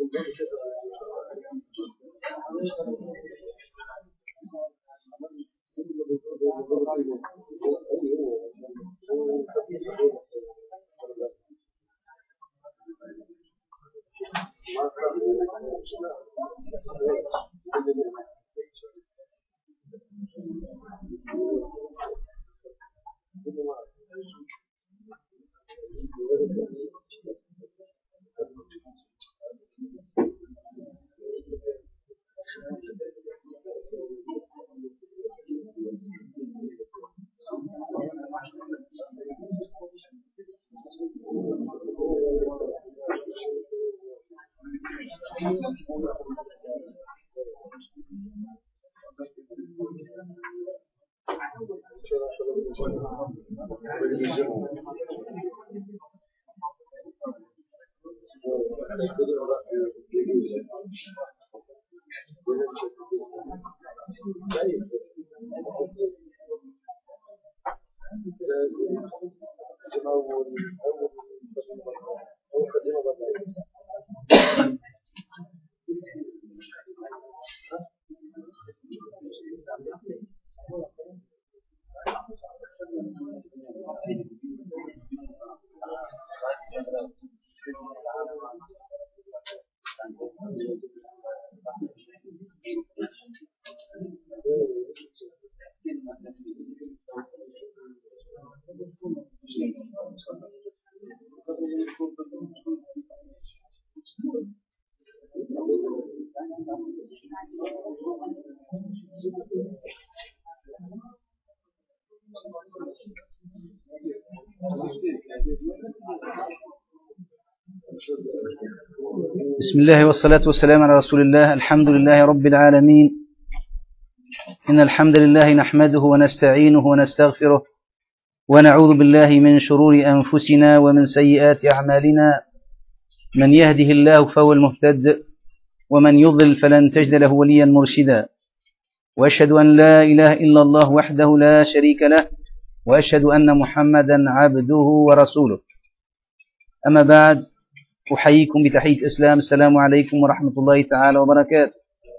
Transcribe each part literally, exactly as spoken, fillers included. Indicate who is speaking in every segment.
Speaker 1: بسم الله والصلاة والسلام على رسول الله. الحمد لله رب العالمين. إن الحمد لله نحمده ونستعينه ونستغفره ونعوذ بالله من شرور أنفسنا ومن سيئات أعمالنا. من يهده الله فهو المهتد ومن يضلل فلن تجد له وليا مرشدا. وأشهد أن لا إله إلا الله وحده لا شريك له وأشهد أن محمدا عبده ورسوله. أما بعد، أحييكم بتحية الإسلام. السلام عليكم ورحمة الله تعالى وبركاته.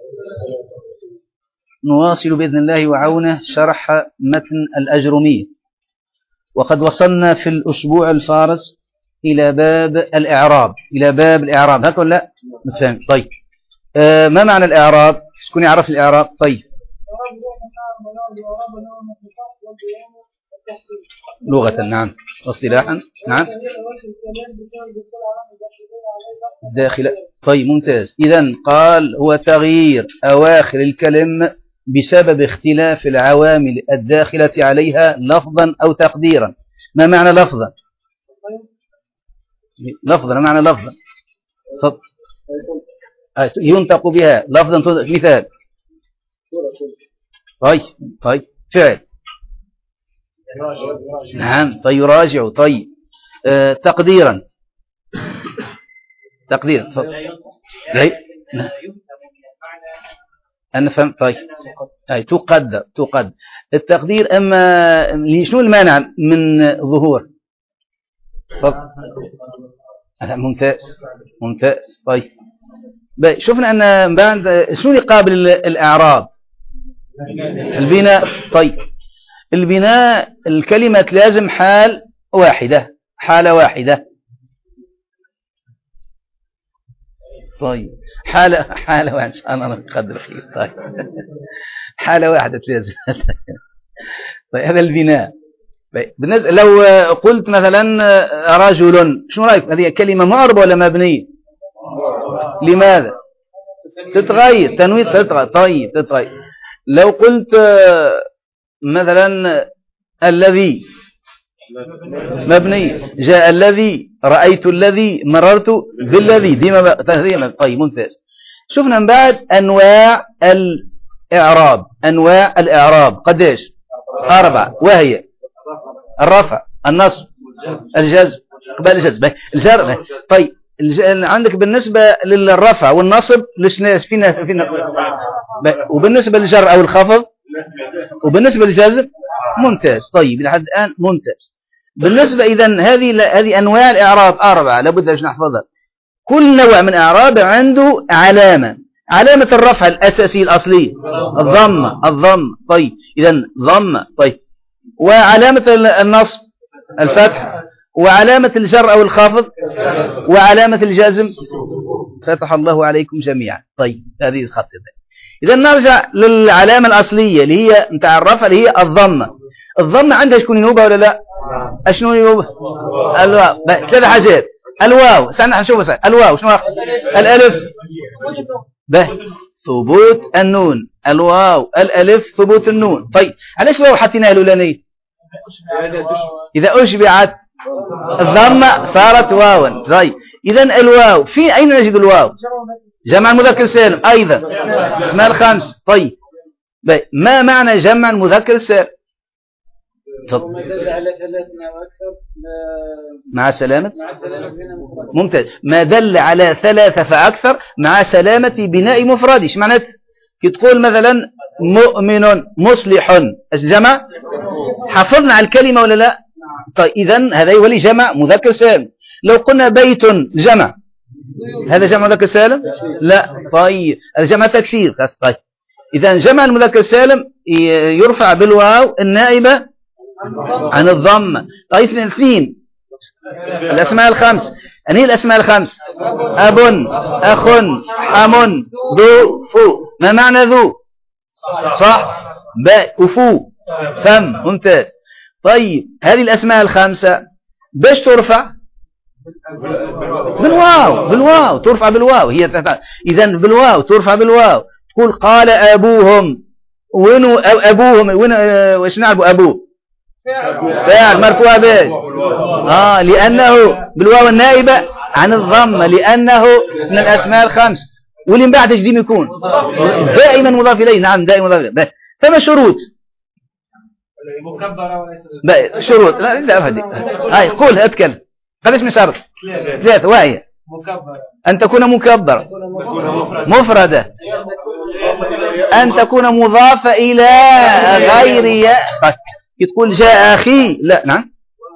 Speaker 1: نواصل بإذن الله وعونه شرح متن الأجرمية، وقد وصلنا في الأسبوع الفارس إلى باب الإعراب. إلى باب الإعراب هكذا لا متفهم؟ طيب، آه ما معنى الإعراب؟ شكون يعرف الإعراب؟ طيب، لغة نعم، واصطلاحا نعم داخل. طيب ممتاز. إذن قال هو تغيير أواخر الكلم بسبب اختلاف العوامل الداخلة عليها لفظا أو تقديرا. ما معنى لفظا؟ لفظا ما معنى لفظا؟ ينطق بها لفظا. مثال. طيب طيب فعل. نعم. طيب يراجع. طيب آه تقديرا. تقديرا لا أنا فهم. طيب أي تقدر. تقدر التقدير. أما شنو المانع من ظهور؟ ممتاز ممتاز. طيب شفنا أن بعد شنو يقابل الإعراب؟ البناء. طيب البناء الكلمة لازم حال واحدة، حالة واحدة. طيب حالة حالة واحدة. أنا أقدر خير. طيب حالة واحدة لازم. طيب هذا البناء. طيب بالنسبة لو قلت مثلا رجل، شنو رأيك؟ هذه كلمة معربة ولا مبنية؟ لماذا؟ تتغير تنوين تتغير. طيب تتغير. لو قلت مثلا الذي، مبني. جاء الذي، رأيت الذي، مررت بالذي. ديما. طيب ممتاز. شفنا من بعد أنواع الإعراب. أنواع الإعراب قديش؟ أربع، وهي الرفع، النصب، الجزم، قبل الجزم، الجر. طيب عندك بالنسبة للرفع والنصب ليش فينا فينا، وبالنسبة للجر أو الخفض، وبالنسبة للجزم ممتاز. طيب لحد الآن ممتاز. بالنسبة إذن هذه هذه أنواع الإعراب أربعة لابد أن نحفظها. كل نوع من أعراب عنده علامة. علامة الرفع الأساسية الأصلية الضمة الضمة طيب إذن ضمة طيب. وعلامة النصب الفتح، وعلامة الجر أو الخافض، وعلامة الجزم. فتح الله عليكم جميعا. طيب هذه الخط. إذن نرجع للعلامة الأصلية اللي هي متاع الرفع اللي هي الضمة. الضمة عندها شكون ينوبها ولا لا؟ أشنو ينوبها؟ الواو. ثلاث حاجات. الواو سنة نشوف سنة. الواو شنو أخذ؟ الألف به ثبوت النون. الواو الألف ثبوت النون. طيب علاش واو حطيناها الأولانية؟ إذا أشبعت الضمة صارت واوا. طيب إذن الواو في أين نجد الواو؟ جمع المذكر السالم أيضا اسمها الخمس. طيب ما معنى جمع المذكر السالم؟ مع سلامة ممتاز. ما دل على ثلاثة فأكثر مع سلامة بناء مفرد. ايش معناته؟ كي تقول مثلا مؤمن مصلح الجمع حافظنا على الكلمة ولا لا؟ طيب إذن هذا يولي جمع مذكر سالم. لو قلنا بيت جمع هذا جمع مذكر سالم؟ لا. طيب هذا جمع تكسير. طيب إذن جمع المذكر السالم يرفع بالواو النائبة عن الضمة. طيب اثنين الأسماء الخمس. أن هي الأسماء الخمس؟ أب أخ حم ذو فو. ما معنى ذو؟ صح. باء وفو فم. ممتاز. طيب هذه الأسماء الخمسة باش ترفع؟ بالواو. بالواو ترفع بالواو. هي إذن بالواو ترفع بالواو. تقول قال أبوهم. وينو أبوهم؟ وين وش نعرف أبوه؟ فاعل مرفوع باش اه لأنه بالواو النائبة عن الضمة لأنه من الأسماء الخمس. واللي من بعد تجديم يكون دائما مضاف إليه. نعم دائما مضاف إليه. فما شروط مكبرة شروط لا لا أفهدي. هاي قول أتكلم. قديش من شرط؟ ثلاثة. وهي أن تكون مكبرة مفردة أن تكون مضافة إلى غير ياء. تقول جاء أخي لا. نعم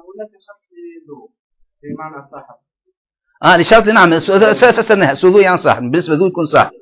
Speaker 1: بمعنى صاحب. اه لشرط. نعم فسرناها سذو يعني صاحب. بالنسبة ذو يكون صاحب.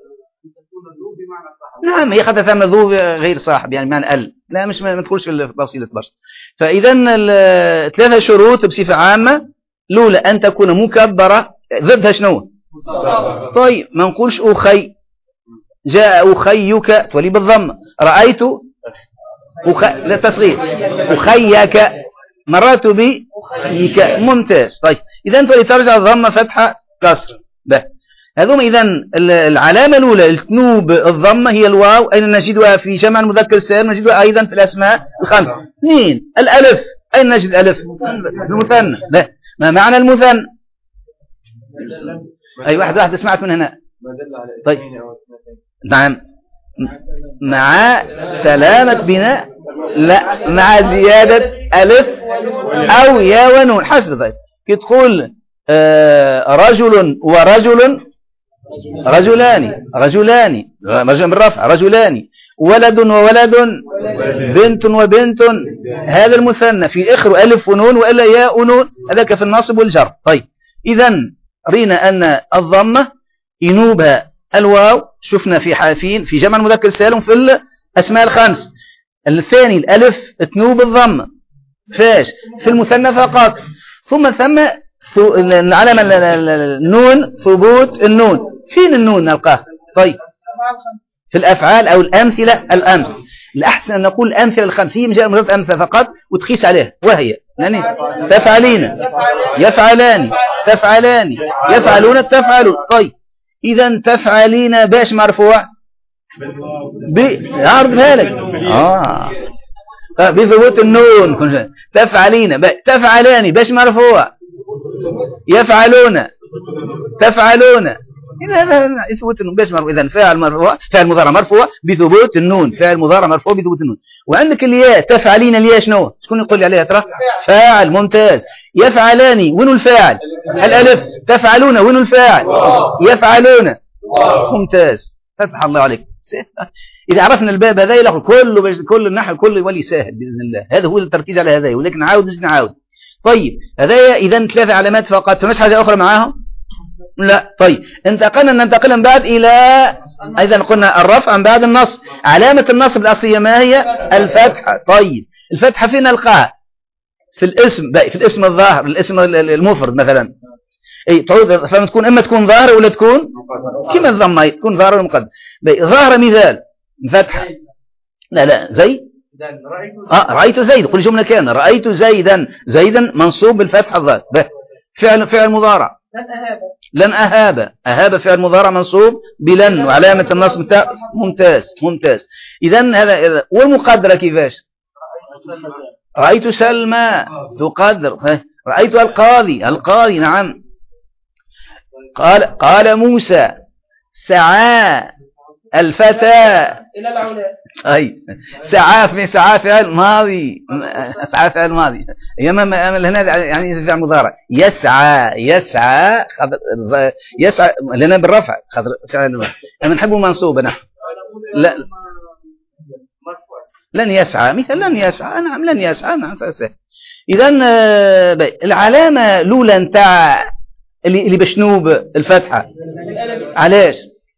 Speaker 1: نعم هي خدها ثم ذو غير صاحب يعني معنى ال. لا مش ما تدخلش في التفصيل برشا. فإذا ثلاثة شروط بصفة عامة. الأولى أن تكون مكبرة ضدها شنو؟ طيب ما نقولش أخي. جاء أخيك تولي بالضم. رأيت أخ... لا تصغير أخيك مرات بيك. ممتاز. طيب إذا تولي ترجع الضمة فتحة كسر. به هذوم. إذا العلامة الأولى تنوب الضمة هي الواو. أين نجدها؟ في جمع المذكر السالم. نجدها أيضا في الأسماء الخمس. اثنين الألف. أين نجد الألف؟ المثنى. به ما معنى المثنى؟ أي واحد واحد سمعت من هنا. طيب نعم مع سلامة بناء لا مع زيادة ألف أو يا ونون حسب. طيب كي تقول آه رجل ورجل رجلان رجلان رجل بالرفع رجلان ولد وولد بنت وبنت. هذا المثنى في آخر ألف ونون وإلا ياء ونون. هذاك في النصب والجر. طيب إذن رينا أن الضمة ينوبها الواو. شفنا في حافين في جمع المذكر السالم في الأسماء الخمس. الثاني الألف تنوب الضمة فاش في المثنى فقط. ثم ثم العلامة النون ثبوت النون. فين النون نلقاه؟ طيب في الأفعال أو الأمثلة الأمس. الأحسن أن نقول الأمثلة الخمس. هي مجرد مجرد أمثلة فقط وتقيس عليها. وهي يعني تفعلين يفعلان تفعلان يفعلون تفعلون. طيب إذا تفعلين باش مرفوع بعرض بالك آه بثبوت النون. تفعلين تفعلان باش مرفوع يفعلون تفعلون. إذا يثبت النون باش مرفوع. إذا فاعل مرفوع فاعل مضارع مرفوع بثبوت النون. فاعل مضارع مرفوع بثبوت النون. وعندك الياء تفعلين. الياء شنو؟ شكون يقول لي عليها ترى؟ فاعل. ممتاز. يفعلان وين الفاعل؟ الألف. تفعلون وين الفاعل؟ يفعلون. ممتاز. فتح الله عليك. إذا عرفنا الباب هذا يلاقي كل كل النحو كله يولي سهل بإذن الله. هذا هو التركيز على هذا. ولكن نعاود نعاود. طيب هذا إذا ثلاثة علامات فقط. فمش حاجة أخرى معاهم. لا. طيب انتقلنا ننتقل من بعد إلى إذا قلنا الرفع من بعد النصب. علامة النصب الأصلية ما هي؟ الفتحة. طيب الفتحة فين نلقاها؟ في الاسم في الاسم الظاهر، الاسم المفرد مثلا. اي تعود فما تكون اما تكون ظاهره ولا تكون كما الضمه تكون ظاهره ولا مقدره. ظاهره مثال فتحه. لا لا زي اه رايت زيد، قل جمله كامله رايت زيدا. زيدا منصوب بالفتحه الظاهره. فعل فعل مضارع لن اهاب. اهاب فعل مضارع منصوب بلن وعلامه النصب بتاع ممتاز ممتاز. اذا هذا والمقدره كيفاش؟ رايت سلمى تقدر. رايت القاضي. القاضي نعم. قال قال موسى سعى الفتى إلى العلا. أي سعى في سعى فعل ماضي. سعى فعل ماضي. يما هنا يعني فعل مضارع. يسعى يسعى يسعى لنا بالرفع فعل ماضي. أما نحبه منصوب نحن. لا لن يسعى مثل لن يسعى. نعم لن يسعى. نعم. إذا العلامة الأولى نتاع اللي اللي بشنوب الفتحة علاش؟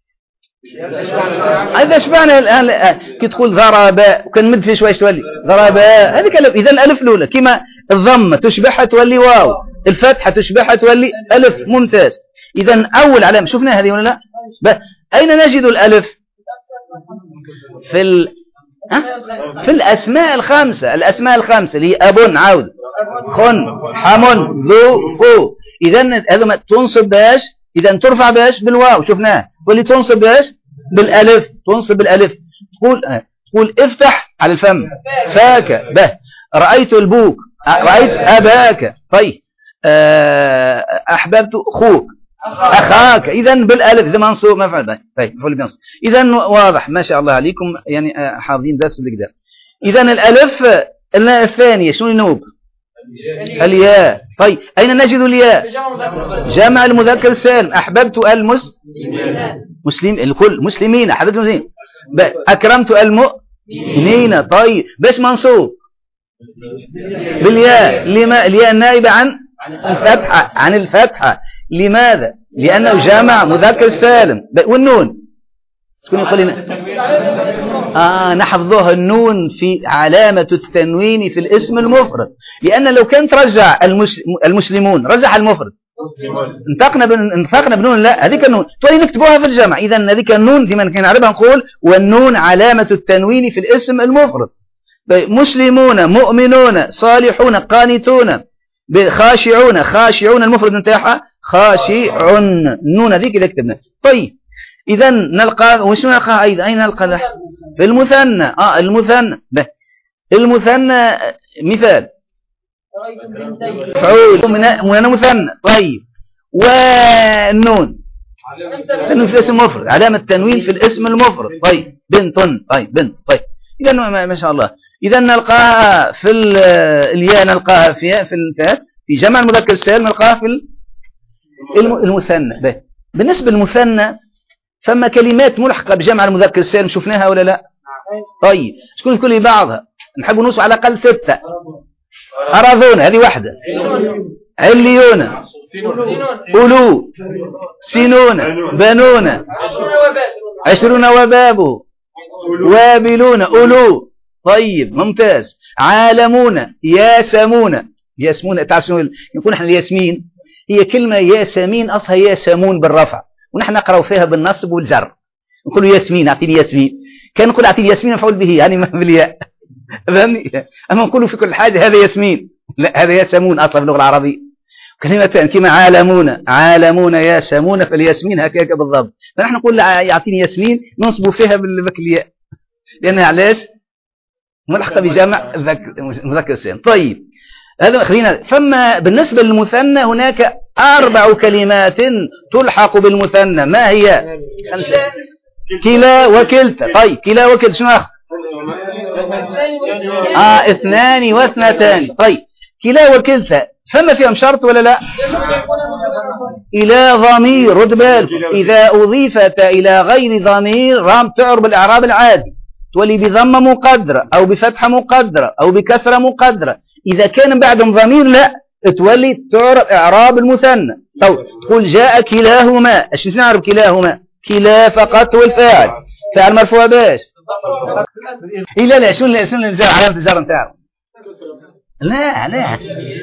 Speaker 1: إذا شبعنا الآن كي تقول ضرب وكنمد فيه شوية تولي ضرب هذيك. إذا الألف الأولى كما الضمة تشبعها تولي واو، الفتحة تشبعها تولي ألف. ممتاز. إذا أول علامة شفنا هذه ولا لا؟ أين نجد الألف؟ في ال... في الأسماء الخمسة. الأسماء الخمسة اللي أب عاود خن حمن ذو فو. إذا هذا ما تنصب باش؟ إذا ترفع باش؟ بالواو شفناه. واللي تنصب باش؟ بالألف. تنصب بالألف. تقول تقول افتح على الفم فاك به. رأيت البوك. رأيت أباك. طيب أحببت أخوك أخاك. إذا بالألف ذا منصوب مفعول به. طيب فول بينصب. إذا واضح ما شاء الله عليكم يعني حافظين درس بالكدا. إذا الألف الثانية شنو ينوب؟ الياء. طيب أين نجد الياء؟ جمع المذكر السالم. أحببت المسلمين. مسلم الكل مسلمين. أحببت المسلمين. أكرمت المؤمنين. طيب باش منصوب؟ بالياء. لما الياء النائبة عن الفتحة عن الفتحة. لماذا؟ لأنه جمع مذكر سالم. والنون شكون يقول لنا؟ آه نحفظها. النون في علامة التنوين في الاسم المفرد. لأن لو كانت رجع المسلمون رجع المفرد انطقنا انطقنا بنون. لا هذيك النون تولي نكتبوها في الجمع. إذا هذيك النون ديما كنعرفها نقول والنون علامة التنوين في الاسم المفرد. مسلمون مؤمنون صالحون قانتون خاشعون. خاشعون المفرد نتاعها خاشع. النون هذيك إذا كتبنا. طيب إذا نلقى وش نلقى أيضا؟ أين نلقى؟ في المثنى. آه المثنى به. المثنى مثال فعول من مثنى. طيب والنون النون في الاسم المفرد علامة التنوين في الاسم المفرد. طيب بنت. طيب بنت. طيب إذا ما شاء الله. إذا نلقاها في الياء نلقاها في في الفاس في جمع المذكر السالم نلقاها في المثنى به. بالنسبة للمثنى فما كلمات ملحقة بجمع المذكر السالم شفناها ولا لا؟ طيب شكون يقول لي بعضها؟ نحب نوصل على الأقل ستة. أراضون هذه واحدة. عليون أولو سنون بنون عشرون وباب وابلون أولو. طيب ممتاز. عالمون ياسمون. ياسمون تعرف شنو نقول احنا الياسمين؟ هي كلمة ياسمين أصلها ياسمون بالرفع ونحن نقرأ فيها بالنصب والجر. نقول ياسمين أعطيني ياسمين. كان نقول أعطيني ياسمين مفعول به يعني ما بالياء. فهمني؟ أما نقول في كل حاجة هذا ياسمين. لا هذا ياسمون أصلا في اللغة العربية. كلمتان كما عالمون عالمون ياسمون فالياسمين هكاك بالضبط. فنحن نقول يعطيني ياسمين ننصب فيها بالياء لأنها علاش؟ ملحقة بجمع المذكر السالم. طيب هذا خلينا. فما بالنسبة للمثنى هناك أربع كلمات تلحق بالمثنى. ما هي؟ خمسة. كلا وكلتا. طيب كلا وكلتا شنو أخذ؟ آه اثنان واثنتان. طيب كلا وكلتا فما فيهم شرط ولا لا؟ إلى ضمير. رد بالك إذا أضيفت إلى غير ضمير رام تعرب الإعراب العادي تولي بضمة مقدرة أو بفتحة مقدرة أو بكسرة مقدرة. إذا كان بعدهم ضمير لا تولي تعرف إعراب المثنى. تقول جاء كلاهما. اش نعرف كلاهما؟ كلا فقط هو الفاعل، فاعل مرفوع باش إلا لا شنو شنو الجر علامة الجر نتاعو؟ لا لا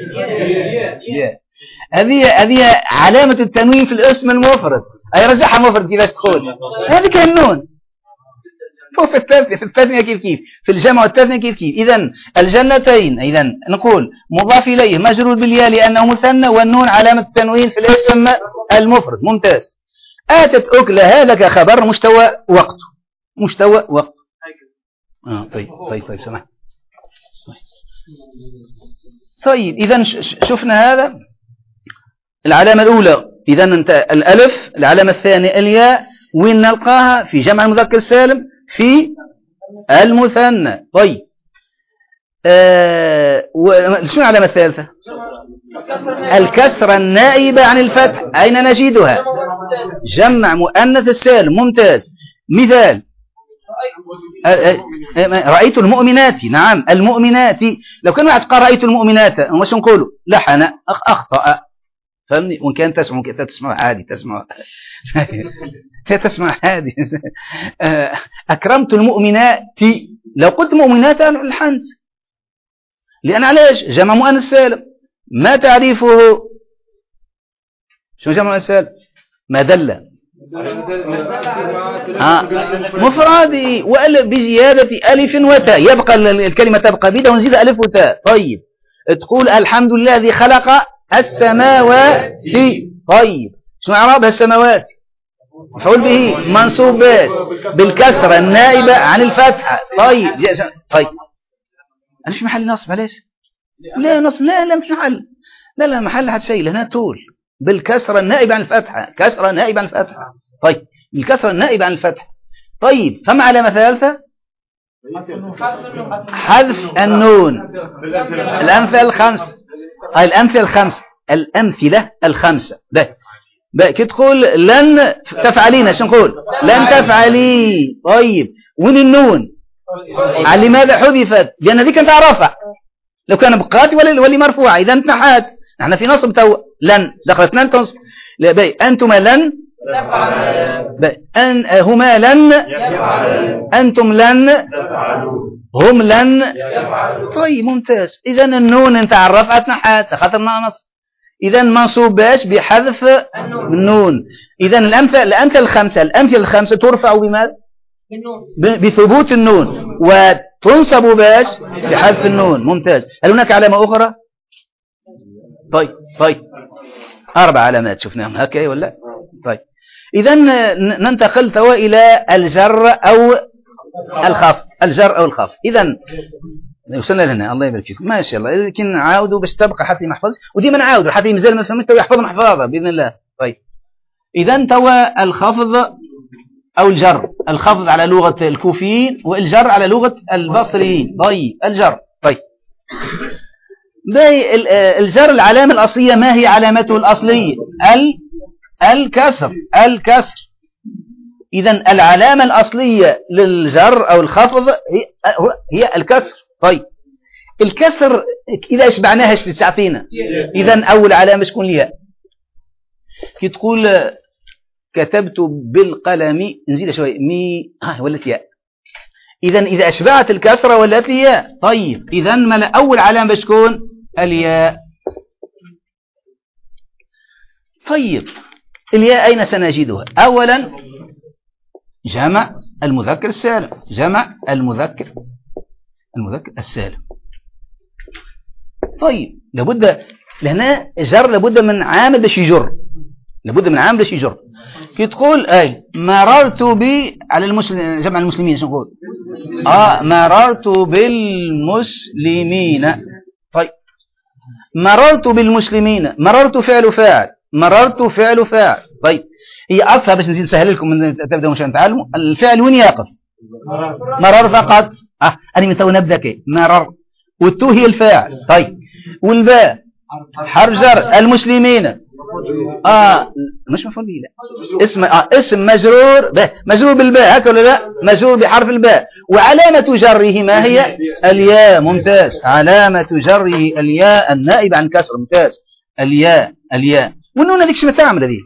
Speaker 1: هذه هذه علامة التنوين في الاسم المفرد. أي رجعها مفرد كيفاش تقول؟ هذه كالنون. في التثنية في التثنية كيف كيف، في الجمع والتثنية كيف كيف. إذن الجنتين إذن نقول مضاف إليه مجرور بالياء لأنه مثنى، والنون علامة التنوين في الاسم المفرد. ممتاز. آتت أكلها لك خبر مستوى وقته. مستوى وقته. آه طيب طيب طيب سمح. طيب إذن شفنا هذا العلامة الأولى. إذن أنت الألف، العلامة الثانية الياء، وين نلقاها؟ في جمع المذكر السالم في المثنى. طيب آه شنو العلامة الثالثة؟ الكسرة النائبة عن الفتح. أين نجدها؟ جمع مؤنث السالم. ممتاز. مثال رأيت المؤمنات. نعم المؤمنات. لو كان واحد قال رأيت المؤمنات واش نقولوا؟ لحن أخطأ. فهمني؟ وإن كان تسمع كيف تسمع عادي تسمع تسمع عادي. أكرمت المؤمنات. لو قلت مؤمنات الحنت، لأن علاش؟ جمع مؤنث سالم. ما تعريفه؟ شو جمع مؤنث سالم؟ ما دل آه. مفردي وألف بزيادة ألف وتاء، يبقى الكلمة تبقى بيدا ونزيد ألف وتاء. طيب تقول الحمد لله الذي خلق السماوات. طيب شنو إعرابها السماوات؟ مفعول به منصوب باش بالكسرة النائبة عن الفتحة. طيب طيب أنا في محل نصب علاش؟ لا نصب لا لا مش محل لا لا محل حد شيء هنا طول بالكسرة النائبة عن الفتحة. كسرة نائبة عن الفتحة. طيب بالكسرة النائبة عن الفتحة. طيب فما علامة ثالثة؟ حذف النون. الأمثلة الخمسة. الأمثلة الخمسة الأمثلة الخمسة ده بقى تدخل لن تفعلين. شو نقول؟ لن تفعلي. طيب وين النون؟ على لماذا حذفت؟ لأن ذيك أنت عرفها. لو كان بقات ولا ولي مرفوعة إذا انتحت. نحن في نصب تو لن دخلت لن تنصب. بقى أنتما لن بقى أن هما لن أنتم لن هم لن. طيب ممتاز. إذا النون أنت عرفت نحت خاطرنا نصب. إذا منصوب باش بحذف النون. إذا الأمثلة الأمثلة الخمسة الأمثلة الخمسة ترفع بماذا؟ بثبوت النون، وتنصب باش بحذف النون. ممتاز. هل هناك علامة أخرى؟ طيب طيب أربع علامات شفناهم هكذا ولا؟ طيب إذا ننتقل توا إلى الجر أو الخفض. الجر أو الخفض. إذا وصلنا لهنا. الله يبارك فيكم ما شاء الله. لكن نعاودوا باش تبقى حتى ما يحفظش، وديما نعاودوا حتى يمزال ما فهمش تو يحفظ محفظه باذن الله. طيب اذا توا الخفض او الجر. الخفض على لغه الكوفيين والجر على لغه البصريين. طيب الجر. طيب باي الجر العلامه الاصليه ما هي علامته الاصليه؟ ال الكسر. الكسر. اذا العلامه الاصليه للجر او الخفض هي هي الكسر. طيب الكسر إذا اشبعناها ايش تعطينا؟ إذا أول علامة تكون ليها. كي تقول كتبت بالقلم نزيد شوي مي ها ولت ياء. إذا إذا أشبعت الكسرة ولت ياء. طيب إذا ما أول علامة باش تكون الياء. طيب الياء أين سنجدها؟ أولا جمع المذكر السالم. جمع المذكر المذكر السالم. طيب لابد لهنا جر لابد من عامل باش يجر. لابد من عامل باش يجر. كي تقول اي مررت ب على المسلم جمع المسلمين شنو نقول؟ اه مررت بالمسلمين. طيب مررت بالمسلمين. مررت فعل فاعل. مررت فعل فاعل. طيب هي اصلا باش نزيد نسهل لكم من تبداوا مش نتعلموا الفعل وين يقف؟ مرر فقط. اه انا من تو نبدا كي مرر والتو هي الفاعل. طيب والباء حرف جر المسلمين اه مش مفعول به، لا اسم آه اسم مجرور به مجرور بالباء، هكذا ولا لا؟ مجرور بحرف الباء، وعلامة جره ما هي؟ الياء. ممتاز. علامة جره الياء النائب عن كسر. ممتاز. الياء الياء. والنون هذيك شو تعمل هذه؟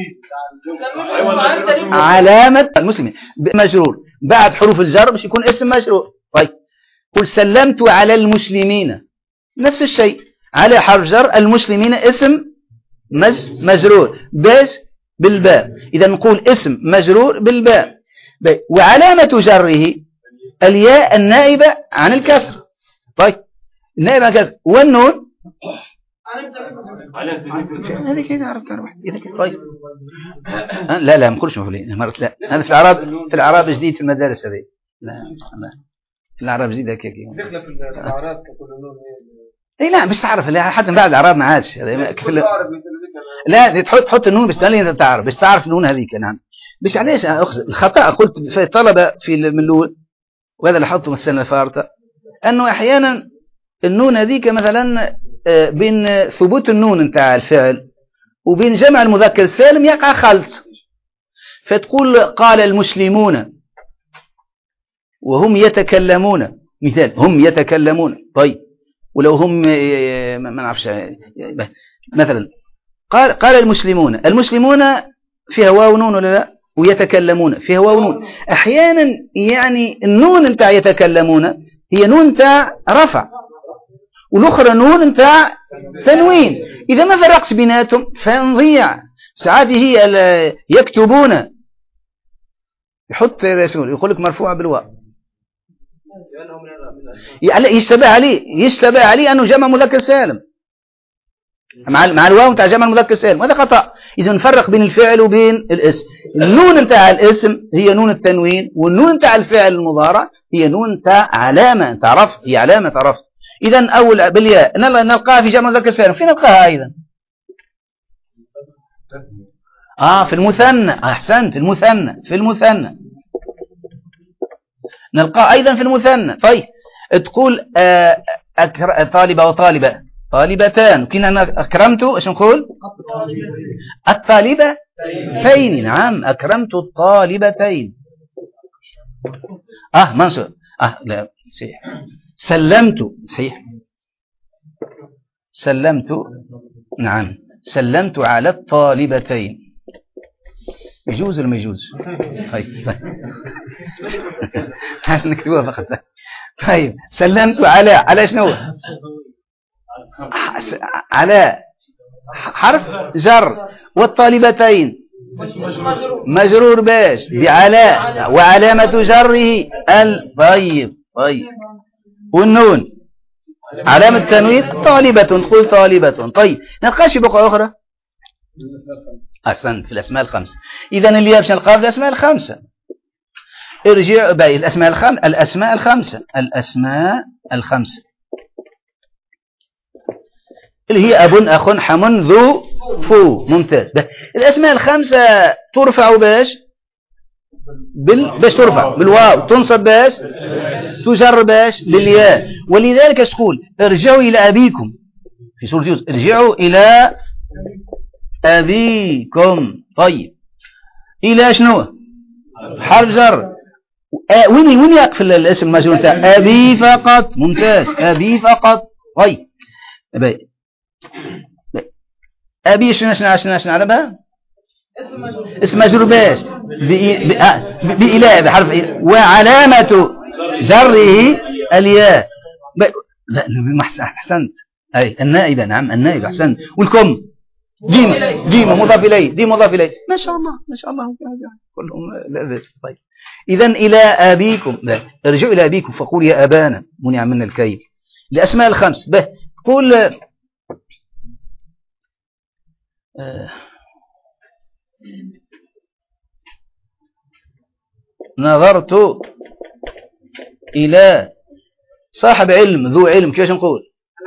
Speaker 1: علامة المسلمين مجرور بعد حروف الجر باش يكون اسم مجرور. طيب قل سلمت على المسلمين، نفس الشيء، على حرف جر، المسلمين اسم مج مجرور باش بالباء، إذا نقول اسم مجرور بالباء، وعلامة جره الياء النائبة عن الكسر. طيب النائبة عن الكسر، والنون هذه كده عرفت انا واحد كده. طيب لا لا ما نقولش مفعولين مرات، لا هذا في الاعراب، في الاعراب جديد في المدارس هذه. لا لا في الاعراب جديد هكاك دخل في الاعراب ككل نون. اي لا باش تعرف، لا حتى من بعد الاعراب ما عادش لا تحط تحط النون باش انت تعرف، باش تعرف النون هذيك. نعم باش علاش الخطا قلت في الطلبه في من الاول، وهذا اللي حطه السنه الفارطه، انه احيانا النون هذيك مثلا بين ثبوت النون نتاع الفعل وبين جمع المذكر السالم يقع خلط، فتقول قال المسلمون وهم يتكلمون، مثال هم يتكلمون. طيب ولو هم ما نعرفش مثلا قال قال المسلمون، المسلمون فيها واو نون ولا لا؟ ويتكلمون فيها واو نون. احيانا يعني النون نتاع يتكلمون هي نون نتاع رفع، والاخرى نون نتاع تنوين، اذا ما فرقش بيناتهم فنضيع. ساعات هي يكتبون يحط يقول لك مرفوع بالواو، يشتبه عليه يشتبه عليه انه جمع مذكر سالم مع مع الواو نتاع جمع المذكر سالم، هذا خطا. اذا نفرق بين الفعل وبين الاسم. النون نتاع الاسم هي نون التنوين، والنون نتاع الفعل المضارع هي نون نتاع علامه نتاع رفع، هي علامه رفع. إذن أول بالياء نلقاها في جمع مذكر سالم، فين نلقاها أيضا؟ آه في المثنى. أحسنت، في المثنى، في المثنى نلقاها أيضا في المثنى. طيب تقول آه أكر... طالبة وطالبة، طالبتان، كنا أكرمت إيش نقول؟ الطالبتين. نعم أكرمت الطالبتين. آه منصور آه لا صحيح. سلمت صحيح، سلمت نعم سلمت على الطالبتين. يجوز ولا ما يجوز؟ طيب طيب نكتبوها فقط. طيب سلمت على على شنو؟ على حرف جر، والطالبتين مجرور باش بعلاء، وعلامة جره ال. طيب طيب والنون علامة تنوين طالبة، تقول طالبة. طيب نلقاش بقعة أخرى. أحسنت، في الأسماء الخمسة. إذن الياء باش نلقاها في الأسماء الخمسة. ارجع باقي الأسماء الخمسة، الأسماء الخمسة الأسماء الخمسة اللي هي أب أخ حم ذو فو. ممتاز. الأسماء الخمسة ترفع باش بال... باش ترفع بالواو، تنصب باش، تجر باش بالياء. ولذلك تقول ارجعوا إلى أبيكم في سورة يوسف، ارجعوا إلى أبيكم. طيب إلى شنو؟ حرف جر. وين وين يقف الاسم المجرور تاع أبي فقط. ممتاز، أبي فقط. طيب أبي شنو شنو شنو شنو نعرفها؟ اسم مجرور باش بإله بحرف إيه، وعلامة جره الياء. لا أحسنت، أي النائبة. نعم النائبة. أحسنت. والكم ديم ديم مضاف إليه، ديم مضاف إليه. ما شاء الله ما شاء الله كلهم لا بس. طيب إذن إلى أبيكم، ارجعوا إلى أبيكم فقول يا أبانا منع منا الكيل. الأسماء الخمس به قول آه نظرت إلى صاحب علم، ذو علم، كيف نقول؟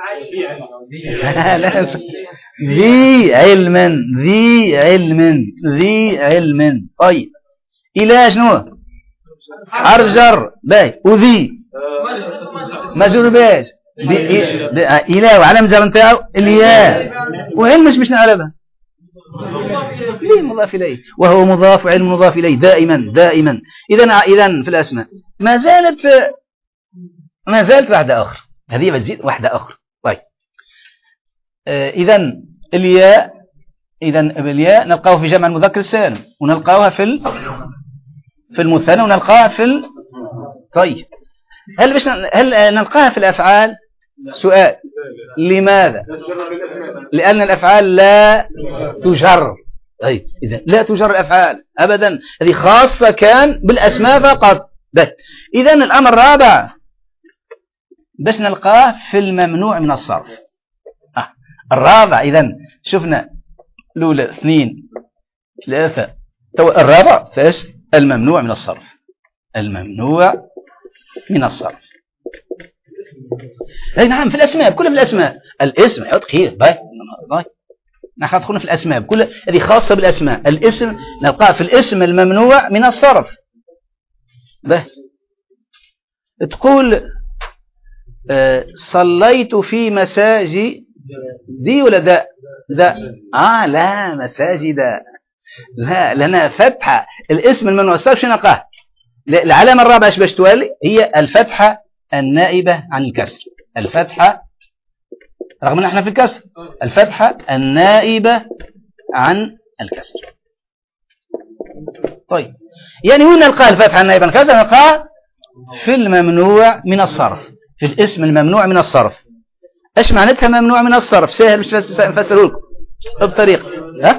Speaker 1: ذي علم، ذي علم، ذي علم. طيب إلى شنو؟ حرف جر باي، وذي مجرور باش إلى، وعلامة جر نتاعو الياء. وعلم مش مش نعرفها. ليه مضاف إليه وهو مضاف علم مضاف إليه دائما دائما. إذن إذن في الأسماء ما زالت ما زالت واحدة أخرى، هذه بتزيد واحدة أخرى. طيب آه إذن الياء، إذن الياء نلقاه في جمع المذكر السالم، ونلقاها في في المثنى، ونلقاها في ال... طيب هل بش هل نلقاها في الأفعال؟ سؤال لماذا؟ لأن الأفعال لا تجر. طيب إذا لا تجر الأفعال أبدا، هذه خاصة كان بالأسماء فقط. إذا الأمر الرابع بس نلقاه في الممنوع من الصرف. آه. الرابع إذا شفنا الأولى اثنين ثلاثة، الرابع فاش الممنوع من الصرف، الممنوع من الصرف. اي نعم في الاسماء كلها، في الاسماء الاسم يحط خير باي باي نحن ندخل في الاسماء كلها، هذه خاصه بالاسماء. الاسم نلقاه في الاسم الممنوع من الصرف. باي تقول آه صليت في مساجد دي ولا داء داء اه لا مساجد لا لنا فتحه. الاسم الممنوع من الصرف شنو نلقاه؟ العلامه الرابعه ايش باش تولي؟ هي الفتحه النائبة عن الكسر. الفتحة رغم ان احنا في الكسر، الفتحة النائبة عن الكسر. طيب يعني وين نلقى الفتحة النائبة عن الكسر؟ نلقاها في الممنوع من الصرف، في الاسم الممنوع من الصرف. ايش معناتها ممنوع من الصرف؟ سهل مش نفسره لكم بطريقة. ها؟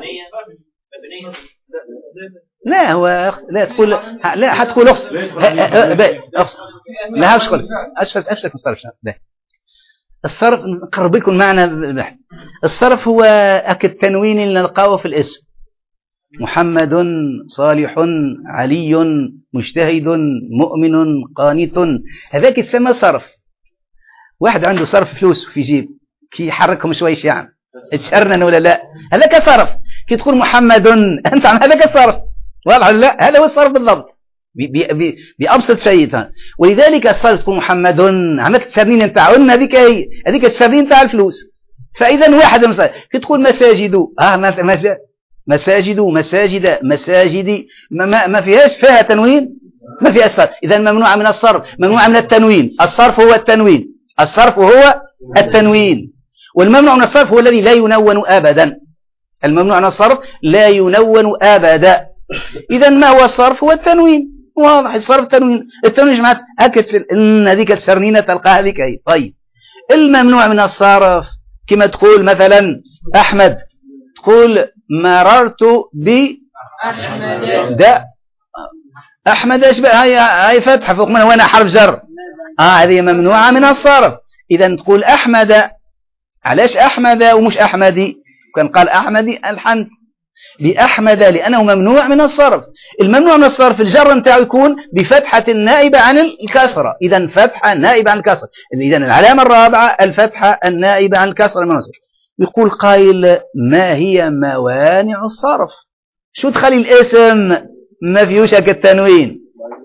Speaker 1: لا هو لا تقول لا حتقول اخص اخص لا هاش قول اشفز افسك من الصرف. الصرف نقرب لكم معنى الصرف هو اك التنوين اللي نلقاه في الاسم. محمد صالح علي مجتهد مؤمن قانت، هذاك يتسمى صرف. واحد عنده صرف فلوس في جيب كي يحركهم شويش يعني تشرنن ولا لا، هذاك صرف. كي تقول محمد انت عم هذاك صرف واضح لا؟ هذا هو الصرف بالضبط بأبسط شيء. ولذلك الصرف تقول محمد عملت التسرنين نتاعو هذيك هي هذيك التسرنين نتاع الفلوس. فإذا واحد مثلا كي تقول مساجد اه ما مساجد مساجد مساجد ما, ما, ما فيهاش فيها تنوين، ما فيها الصرف. إذا ممنوع من الصرف، ممنوع من التنوين. الصرف هو التنوين، الصرف هو التنوين. والممنوع من الصرف هو الذي لا ينون أبدا. الممنوع من الصرف لا ينون أبدا. إذا ما هو الصرف؟ هو التنوين. واضح الصرف تنوين. التنوين جماعة هكذا ان هذيك السرنينه تلقى هذيك هي. طيب الممنوع من الصرف كما تقول مثلا احمد، تقول مررت ب احمد ده احمد ايش بقى؟ هي هي فتحه فوق منها وانا حرف جر اه هذه ممنوعه من الصرف. اذا تقول احمد، علاش احمد ومش احمدي؟ كان قال احمدي الحنت بأحمد لأنه ممنوع من الصرف. الممنوع من الصرف الجر نتاعو يكون بفتحة نائبة عن الكسرة. إذا فتحة نائبة عن الكسرة. إذا العلامة الرابعة الفتحة النائبة عن الكسرة من الصرف. يقول قائل ما هي موانع الصرف؟ شو تخلي الاسم ما فيهوش التنوين؟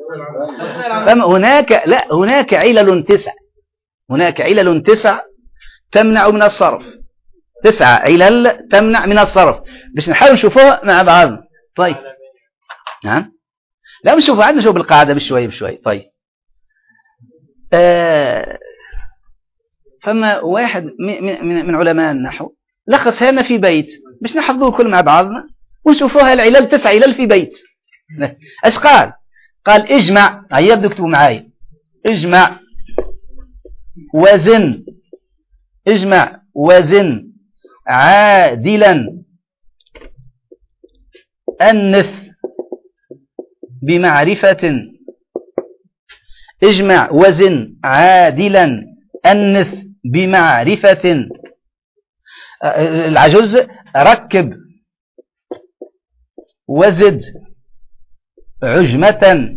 Speaker 1: هناك لا هناك علل تسع، هناك علل تسع تمنع من الصرف. تسعة علل تمنع من الصرف باش نحاول نشوفوها مع بعض. طيب نعم لا نشوفوا عاد نشوف بالقاعدة بشوي بشوي. طيب آه فما واحد من, من علماء النحو لخص لنا في بيت باش نحفظوه كل مع بعضنا ونشوفوها العلل تسع علل في بيت. ايش قال؟ قال اجمع، هيا بدو اكتبوا معايا، اجمع وزن، اجمع وزن عادلا أنث بمعرفة، اجمع وزن عادلا أنث بمعرفة. العجوز ركب وزد عجمة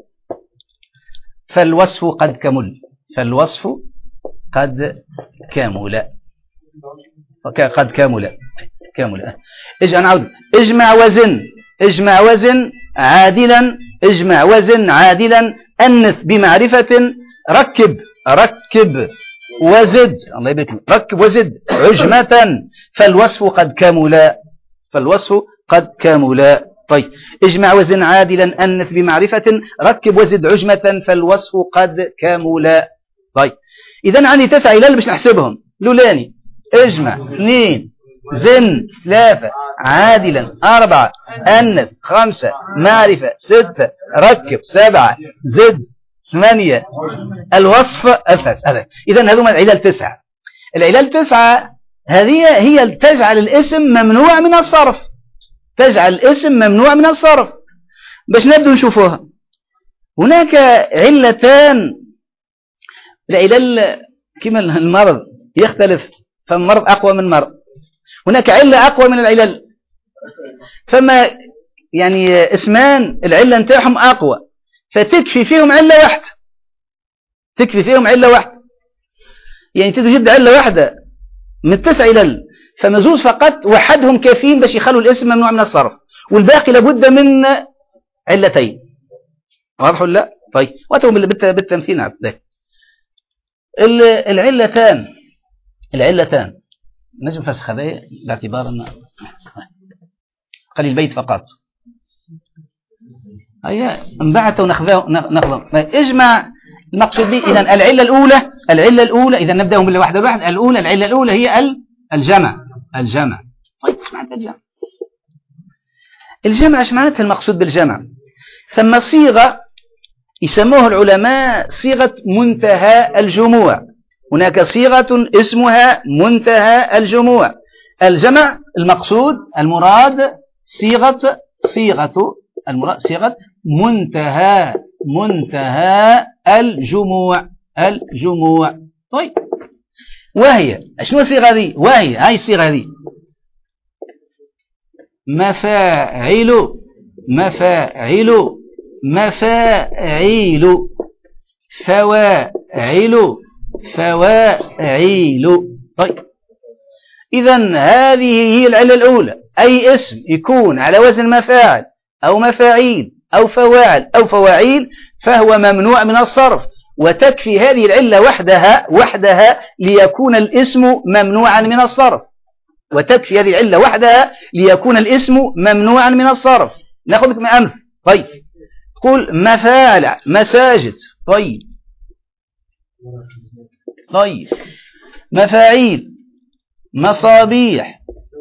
Speaker 1: فالوصف قد كمل، فالوصف قد كمل قد كامل كامل. اجمع نعود اجمع وزن، اجمع وزن عادلا، اجمع وزن عادلا أنث بمعرفة. ركب ركب وزد، الله يبارك، ركب وزد عجمة فالوصف قد كامل، فالوصف قد كمل. طيب اجمع وزن عادلا أنث بمعرفة ركب وزد عجمة فالوصف قد كمل. طيب إذا عندي تسع علل باش نحسبهم. لولاني اجمع اثنين زن ثلاثة عادلا أربعة أنث خمسة معرفة ستة ركب سبعة زد ثمانية الوصف التاسع. إذا هذوما العلل تسعة. العلل تسعة هذه هي تجعل الاسم ممنوع من الصرف. تجعل الاسم ممنوع من الصرف. باش نبدو نشوفوها. هناك علتان. العلل كما المرض يختلف، فالمرض أقوى من مرض. هناك علة أقوى من العلل، فما يعني اسمان العلة نتاعهم أقوى، فتكفي فيهم علة واحدة. تكفي فيهم علة واحدة، يعني توجد علة واحدة من تسع علل، فمزوز فقط وحدهم كافيين باش يخلوا الاسم ممنوع من الصرف، والباقي لابد من علتين. واضح ولا لا؟ طيب واتهم بالتمثيل. نعم العلتان العلتان نجم فسخ هذا باعتبار أن قليل البيت فقط. هيا انبعث وناخذه ناخذه اجمع المقصود به. إذا العلة الأولى العلة الأولى إذا نبدأ بالواحدة الواحد. الأولى العلة الأولى هي الجمع. الجمع. طيب ايش معناتها الجمع؟ الجمع ايش معناتها المقصود بالجمع؟ ثم صيغة يسموها العلماء صيغة منتهى الجموع. هناك صيغة اسمها منتهى الجموع. الجمع المقصود المراد صيغة صيغة المراد صيغة منتهى منتهى الجموع. الجموع. طيب وهي شنو الصيغة هذه؟ وهي هاي الصيغة هذه مفاعل مفاعل مفاعيل فواعل فواعيل. طيب إذا هذه هي العلة الأولى. أي اسم يكون على وزن مفاعل أو مفاعيل أو فواعل أو فواعيل فهو ممنوع من الصرف، وتكفي هذه العلة وحدها وحدها ليكون الاسم ممنوعا من الصرف. وتكفي هذه العلة وحدها ليكون الاسم ممنوعا من الصرف. نأخذ من أمثل. طيب تقول مفاعل مساجد. طيب طيب مفاعيل مصابيح.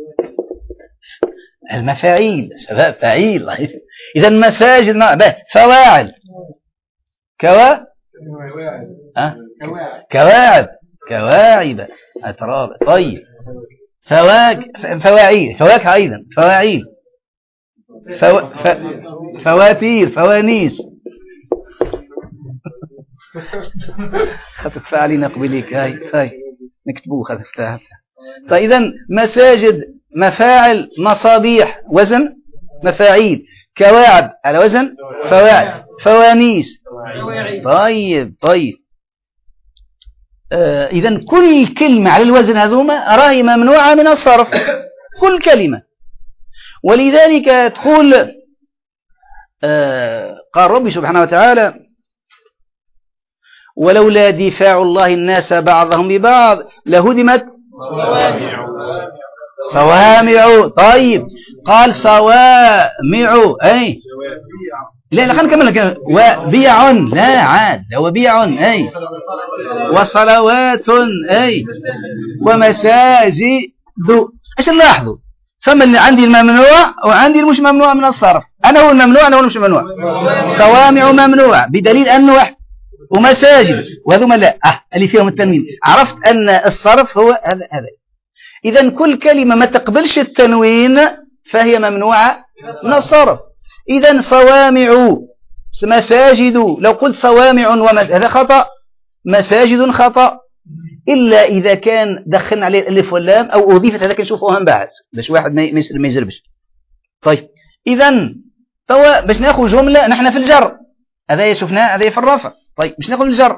Speaker 1: المفاعيل شباب فعيل. إذا مساجد فواعل كوا أه؟ كواعب كواعب أتراب. طيب فواك فواعيل فواك أيضا فواعيل فو... ف... فواتير فوانيس. خطك فعلي قبليك هاي هاي نكتبوه خذفتها. فإذا مساجد مفاعل مصابيح وزن مفاعيل كواعب على وزن فواعل فوانيس. طيب طيب آه إذا كل كلمة على الوزن هذوما راهي ممنوعة من الصرف. كل كلمة. ولذلك تقول آه قال ربي سبحانه وتعالى ولولا دفاع الله الناس بعضهم ببعض لهدمت صوامع. صوامع. طيب قال صوامع أي لا لا خلينا نكمل. وبيع لا عاد وبيع أي وصلوات أي ومساجد. ايش نلاحظوا؟ فما اللي عندي الممنوع وعندي المش ممنوع من الصرف. أنا هو الممنوع أنا هو المش ممنوع. صوامع ممنوع بدليل أنه واحد ومساجد وهذوما لا أه اللي فيهم التنوين. عرفت أن الصرف هو هذا هذا. إذا كل كلمة ما تقبلش التنوين فهي ممنوعة من الصرف. إذا صوامع مساجد لو قلت صوامع ومساجد هذا خطأ. مساجد خطأ إلا إذا كان دخلنا عليه الألف واللام أو أضيفت. هذا كنشوفوها من بعد باش واحد ما يزربش. طيب إذا توا باش ناخذ جملة نحن في الجر هذا شفناه هذا في الرفع. طيب باش ناخذ الجر.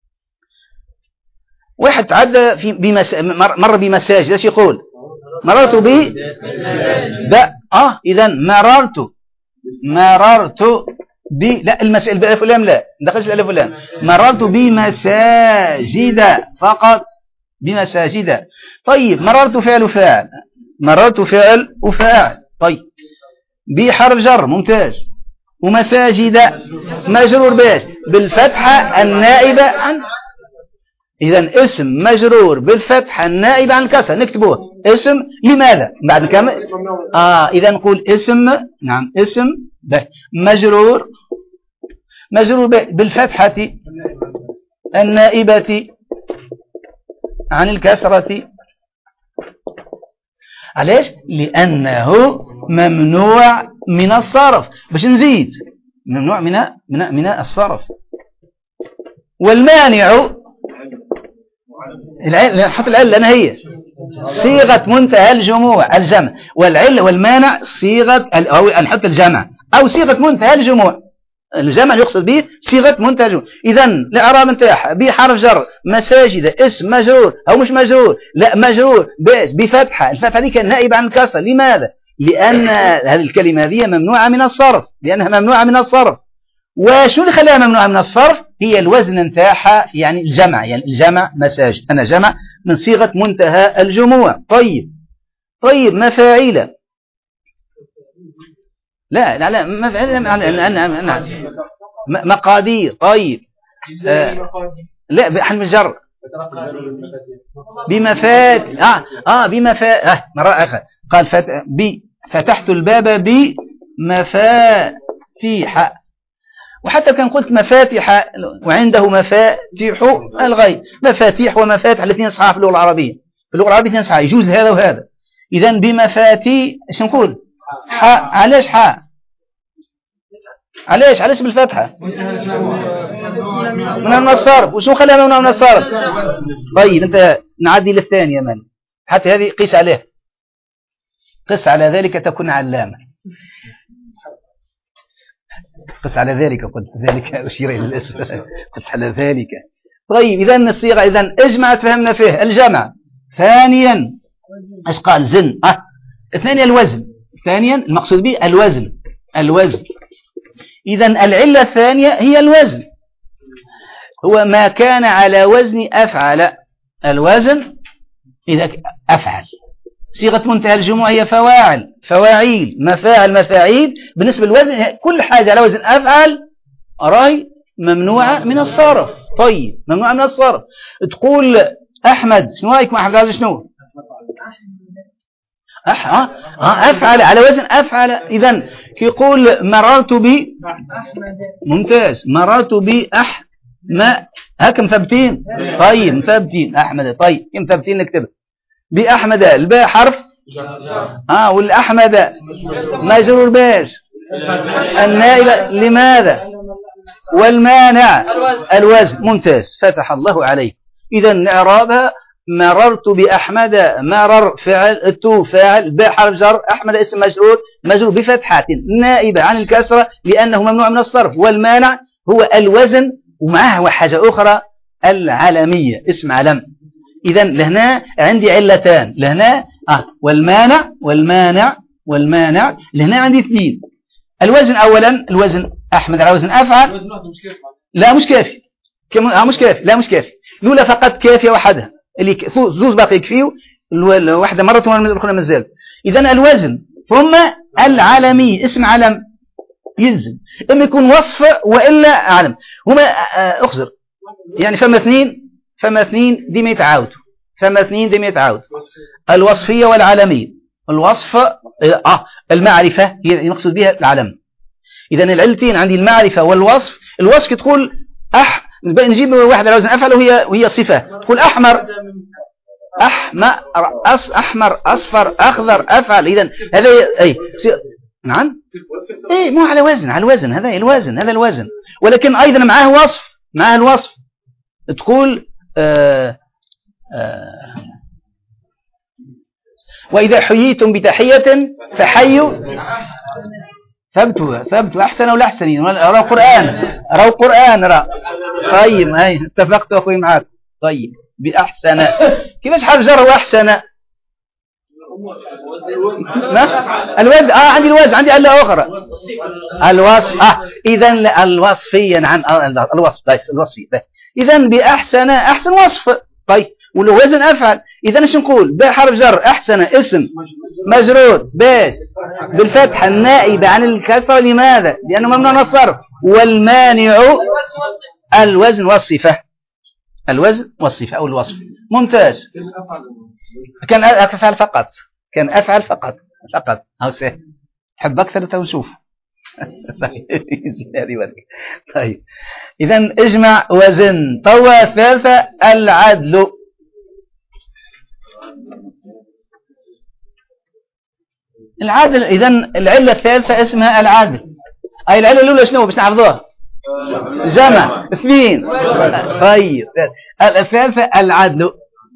Speaker 1: واحد تعدى في بمس... مر بمساجد ايش يقول؟ مررت ب ب اه اذا مررت مررت ب لا المسائل بالالف واللام لا دخلش الالف واللام. مررت بمساجد فقط بمساجد. طيب مررت فعل وفاعل مررت فعل وفاعل طيب بحرف جر ممتاز. ومساجد مجرور باش بالفتحة النائبة عن، إذا اسم مجرور بالفتحة النائبة عن الكسر نكتبوه اسم لماذا بعد كم آه إذا نقول اسم نعم اسم مجرور مجرور بالفتحة النائبة عن الكسرة. علاش؟ لأنه ممنوع من الصرف. باش نزيد ممنوع من من من الصرف. والمانع العلة، نحط العلة لأنها هي صيغة منتهى الجموع الجمع، والعلة والمانع صيغة أو نحط الجمع أو صيغة منتهى الجموع. الجمع يقصد به صيغة منتهى الجموع. إذا الإعراب نتاعها بحرف جر مساجد اسم مجرور أو مش مجرور، لا مجرور بفتحة، الفتحة دي كان نائبة عن الكسر. لماذا؟ لأن هذه الكلمة هذه ممنوعة من الصرف، لأنها ممنوعة من الصرف. وشو اللي خلاها ممنوعة من الصرف؟ هي الوزن نتاعها، يعني الجمع، يعني الجمع مساجد أنا جمع من صيغة منتهى الجموع. طيب طيب مفاعيل لا لا لا مفاعيل مقادير. طيب آه لا بحرف الجر بمفات اه اه بمفات اه مرة اخرى قال فت... ب فتحت الباب بمفاتيح، وحتى كان قلت مفاتيح وعنده مفاتيح الغيب، مفاتيح ومفاتيح الاثنين صحاح في اللغة العربية، في اللغة العربية اثنين صحاح يجوز هذا وهذا. إذا بمفاتي ايش نقول حاء، علاش حاء؟ علاش علاش بالفتحة؟ من الصرف. وشو خلاها ممنوع من الصرف؟ طيب انت نعدي للثانية من حتى هذه قيس عليه، قس على ذلك تكون علامة، قس على ذلك، قلت ذلك أشير إلى الاسم قس على ذلك. طيب إذا الصيغة إذا اجمع فهمنا فيه الجمع. ثانيا ايش قال؟ زن اه ثانيا الوزن، ثانيا المقصود به الوزن، الوزن. إذا العلة الثانية هي الوزن، هو ما كان على وزن أفعل. الوزن إذا أفعل صيغة منتهى الجموع هي فواعل فواعيل مفاعل مفاعيل. بالنسبة للوزن كل حاجة على وزن أفعل راي ممنوعة من الصرف. طيب ممنوعة من الصرف. تقول أحمد، شنو رأيكم أحمد هذا شنو؟ أح... آه. آه. أفعل على وزن أفعل. إذن يقول مررت ب ممتاز، مررت بأح ما هكا مثبتين. طيب مثبتين أحمد. طيب كم مثبتين نكتب بأحمد الباء حرف آه والأحمد مجرور باش النائبة لماذا؟ والمانع الوزن. ممتاز فتح الله عليه. إذن إعرابها مررت بأحمد، مرر فعل، التو فاعل، باء حرف جر، أحمد اسم مجرور مجرور بفتحة نائبة عن الكسرة لأنه ممنوع من الصرف. والمانع هو الوزن ومعه حاجة أخرى العلمية، اسم علم. إذن لهنا عندي علتان لهنا آه والمانع والمانع والمانع لهنا عندي اثنين. الوزن أولا الوزن أحمد على وزن أفعل لا مش كافي كم... آه مش كافي لا مش كافي الأولى فقط كافية وحدها اللي زوز باقي يكفيه واحدة مرة والأخرى مازال. إذن الوزن ثم العلمي اسم علم يلزم إما يكون وصف وإلا علم. هما أخزر يعني فما اثنين فما اثنين ديما يتعاودوا فما اثنين ديما يتعاودوا الوصفية والعلمية. الوصف آه المعرفة هي مقصود بها العلم. إذن العلتين عندي المعرفة والوصف. الوصف تقول أح نجيب واحد على وزن أفعل وهي وهي صفة. تقول أحمر أحمر أص أحمر أصفر أخضر أفعل. إذن هذا أي نعم إيه مو على وزن على الوزن هذا الوزن هذا الوزن ولكن أيضا معه وصف معه الوصف. تقول آآ آآ وإذا حييتم بتحية فحيوا ثبتوا ثبتوا أحسن ولا أحسنين رأوا قرآن رأوا قرآن رأ. طيب هاي اتفقت أخوي معك. طيب بأحسن كيفاش حرف جر وأحسن الوزن آه عندي الوزن عندي علة أخرى الوصف آه إذن الوصفية نعم الوصف بس الوصفي. إذن بأحسن أحسن وصف. طيب والوزن أفعل. إذا ايش نقول؟ باء حرف جر أحسن اسم مجرور باش بالفتحة النائبة عن الكسرة. لماذا؟ لأنه ممنوع من الصرف. والمانع الوزن والصفة. الوزن والصفة أو الوصف. ممتاز. كان أفعل فقط. كان أفعل فقط فقط. أو سهل. تحب أكثر تنشوف. طيب إذن اجمع وزن. طوى ثالثة العدل. العدل إذن العلة الثالثة اسمها العدل. أي العلة الأولى شنو باش نحفظوها؟ جمع اثنين. طيب الثالثة العدل.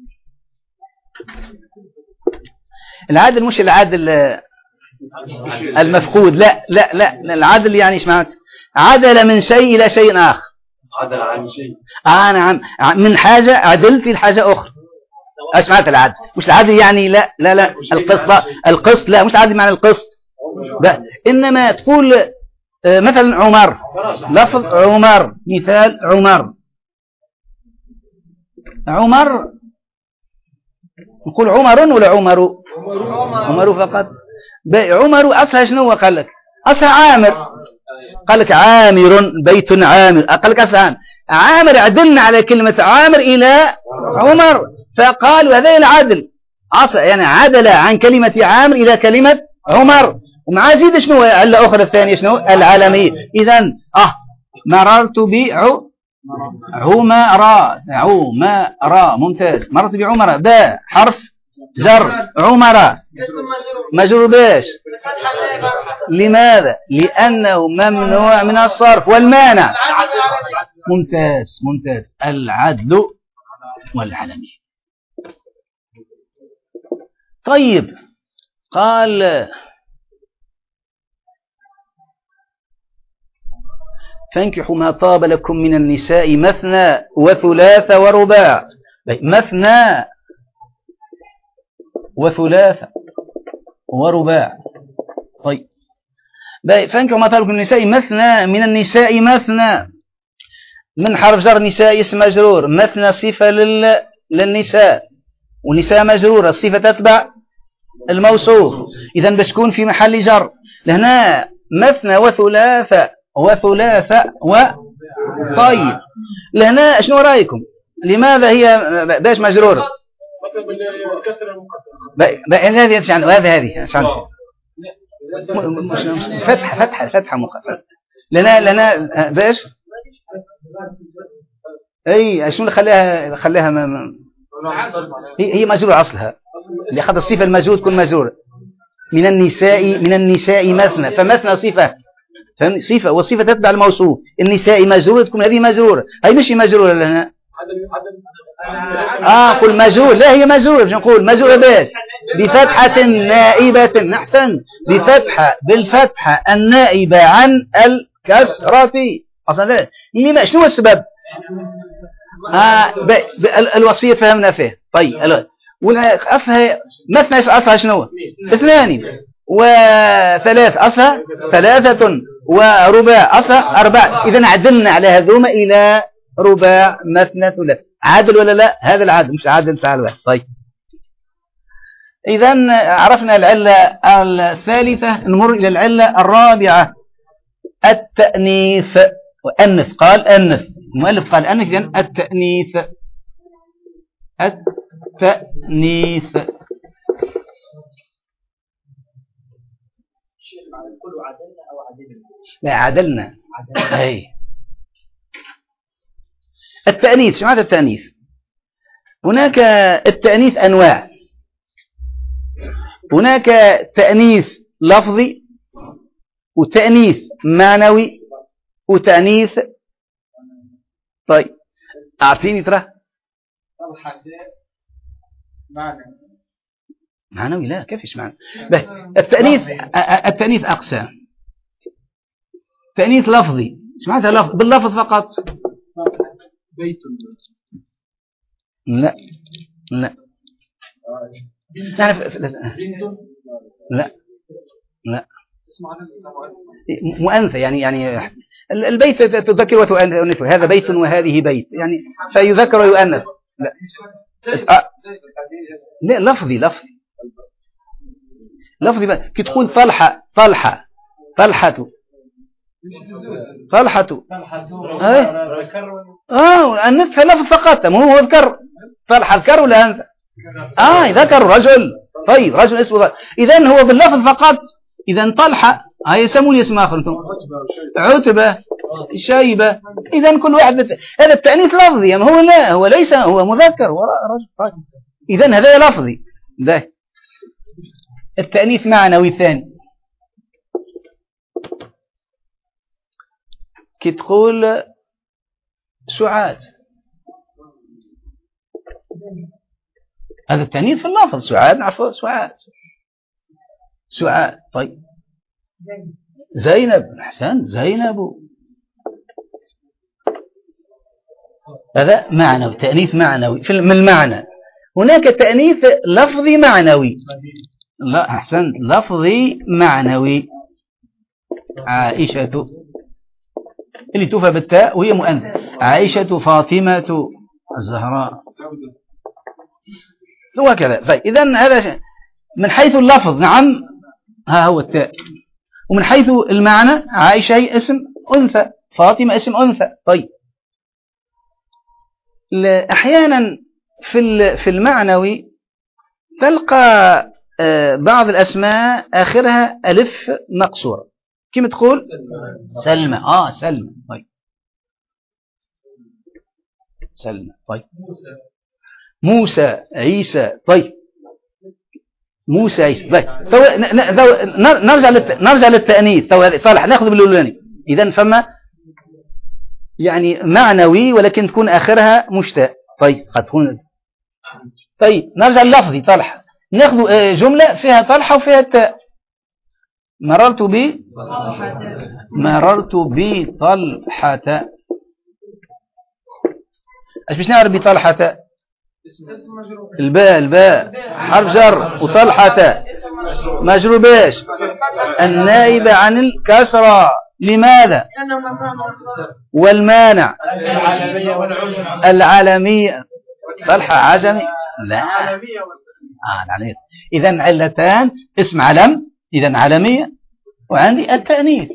Speaker 1: العدل مش العدل المفقود، لا لا لا. العدل يعني ايش معناته؟ عدل من شيء إلى شيء آخر.
Speaker 2: عدل عن شيء.
Speaker 1: آه نعم، من حاجة عدلت لحاجة أخرى. ايش معناته العدل؟ مش العدل يعني لا لا لا القسط. القسط لا، مش العدل معنى القسط. إنما تقول مثلا عمر، لفظ عمر، مثال عمر. عمر نقول عمر ولا عمر؟ عمر فقط. عمر أصلها شنو؟ قال لك أصلها عامر. قال لك عامر بيت عامر. قال لك أصلها عامر. عدلنا على كلمة عامر إلى عمر فقالوا هذا العدل. أصل يعني عدل عن كلمة عامر إلى كلمة عمر. ومع زيد شنو علة أخرى الثانية شنو؟ العالمية. إذن أه مررت بعمر. عمر ممتاز. مررت بعمر. باء حرف جر. عمر مجرور باش؟ لماذا؟ لأنه ممنوع من الصرف. والمانع ممتاز ممتاز العدل والعالمية. طيب قال فانكحوا ما طاب لكم من النساء مثنى وثلاث ورباع. مثنى وثلاث ورباع. طيب فانكحوا ما طاب لكم من النساء مثنى. من النساء مثنى من حرف جر نساء اسم مجرور. مثنى صفة لل... للنساء ونساء مجرورة. الصفة تتبع الموصوف. إذن بتكون في محل جر. لهنا مثنى وثلاث وثلاثة و طيب لهنا شنو رأيكم؟ لماذا هي باش مجرورة؟ هذه عشان هذا هذه عشان فتحة فتحة فتحة مقفلة. لنا لنا باش اي شنو اللي خليها خليها ما هي هي مجرورة أصلها. اللي أخذ الصفة المجرور تكون مجرورة. من النساء من النساء مثنى. فمثنى صفة فهم صفة والصفة تتبع الموصوف. النساء مجرورة تكون هذه مجرورة. هي مش مجرورة لنا. آه قل مجرور. لا هي مجرورة. مش نقول مجرورة باش؟ بفتحة نائبة. أحسن. بفتحة بالفتحة النائبة عن الكسرة. أصلا لما شنو السبب؟ آه الوصية فهمنا فيه. طيب أصلها مثنى أصلها شنو؟ اثنان وثلاث أصلها ثلاثة ورباع أصلها أربعة. إذن عدلنا على هذوما إلى رباع مثنى ثلاث. عادل ولا لا؟ هذا العادل مش عادل فعل واحد. طيب إذن عرفنا العلة الثالثة. نمر إلى العلة الرابعة التأنيث. وأنث قال أنث. المؤلف قال أنث. إذن التأنيث. التأنيث لا عدلنا. أي التأنيث شو معنى التأنيث؟ هناك التأنيث أنواع. هناك تأنيث لفظي وتأنيث معنوي وتأنيث. طيب أعطيني ترى معنوي. لا كيف ايش معنى التأنيث؟ التأنيث أقسام. تأنيث لفظي ايش معناتها؟ لفظ باللفظ فقط.
Speaker 2: بيت
Speaker 1: لا لا لا لا مؤنثة يعني يعني البيت تذكر وتؤنث. هذا بيت وهذه بيت يعني فيذكر ويؤنث. لا أه. لا لفظي لفظي لفظي بقى كي تقول طلحة طلحة طلحة طلحة اه النث لفظ فقط مو هو ذكر طلحة ذكر ولا أنثى اه ذكر رجل طيب رجل اسمه إذن هو باللفظ فقط. إذن طلحة هاي يسمون اسم آخر انتم عتبة شيبة. إذن كل واحد بت... هذا التأنيث لفظي أما هو لا هو ليس هو مذكر هو رجل طيب. إذن هذا لفظي ده التأنيث معنوي ثاني كي تقول سعاد هذا التأنيث في اللفظ سعاد نعرفه سعاد سعاد طيب زينب أحسن زينب هذا معنوي تأنيث معنوي في من المعنى. هناك تأنيث لفظي معنوي لا أحسن لفظي معنوي عائشة اللي توفى بالتاء وهي مؤنث عائشة فاطمة الزهراء وهكذا. فإذا هذا من حيث اللفظ نعم ها هو التاء ومن حيث المعنى عائشة هي اسم أنثى فاطمة اسم أنثى. طيب أحيانا في في المعنوي تلقى بعض الأسماء آخرها ألف مقصورة كما تقول سلمى آه سلمى طيب سلمى طيب موسى عيسى طيب موسى عيسى طيب نرجع للت... نرجع للتأنيث طالع ناخذ بالأولاني. إذن فما يعني معنوي ولكن تكون آخرها مشتاء طيب قد تكون طيب نرجع لللفظي طلحة ناخذ جملة فيها طلحة وفيها التاء مررت ب مررت بطلحة ايش باش نعرف بطلحة الباء الباء حرف جر وطلحة مجرور باش النائبة عن الكسرة لماذا والمانع العالمية طلحة عجمي لا آه العالمية. إذن علتان اسم علم إذن عالمية وعندي التأنيث.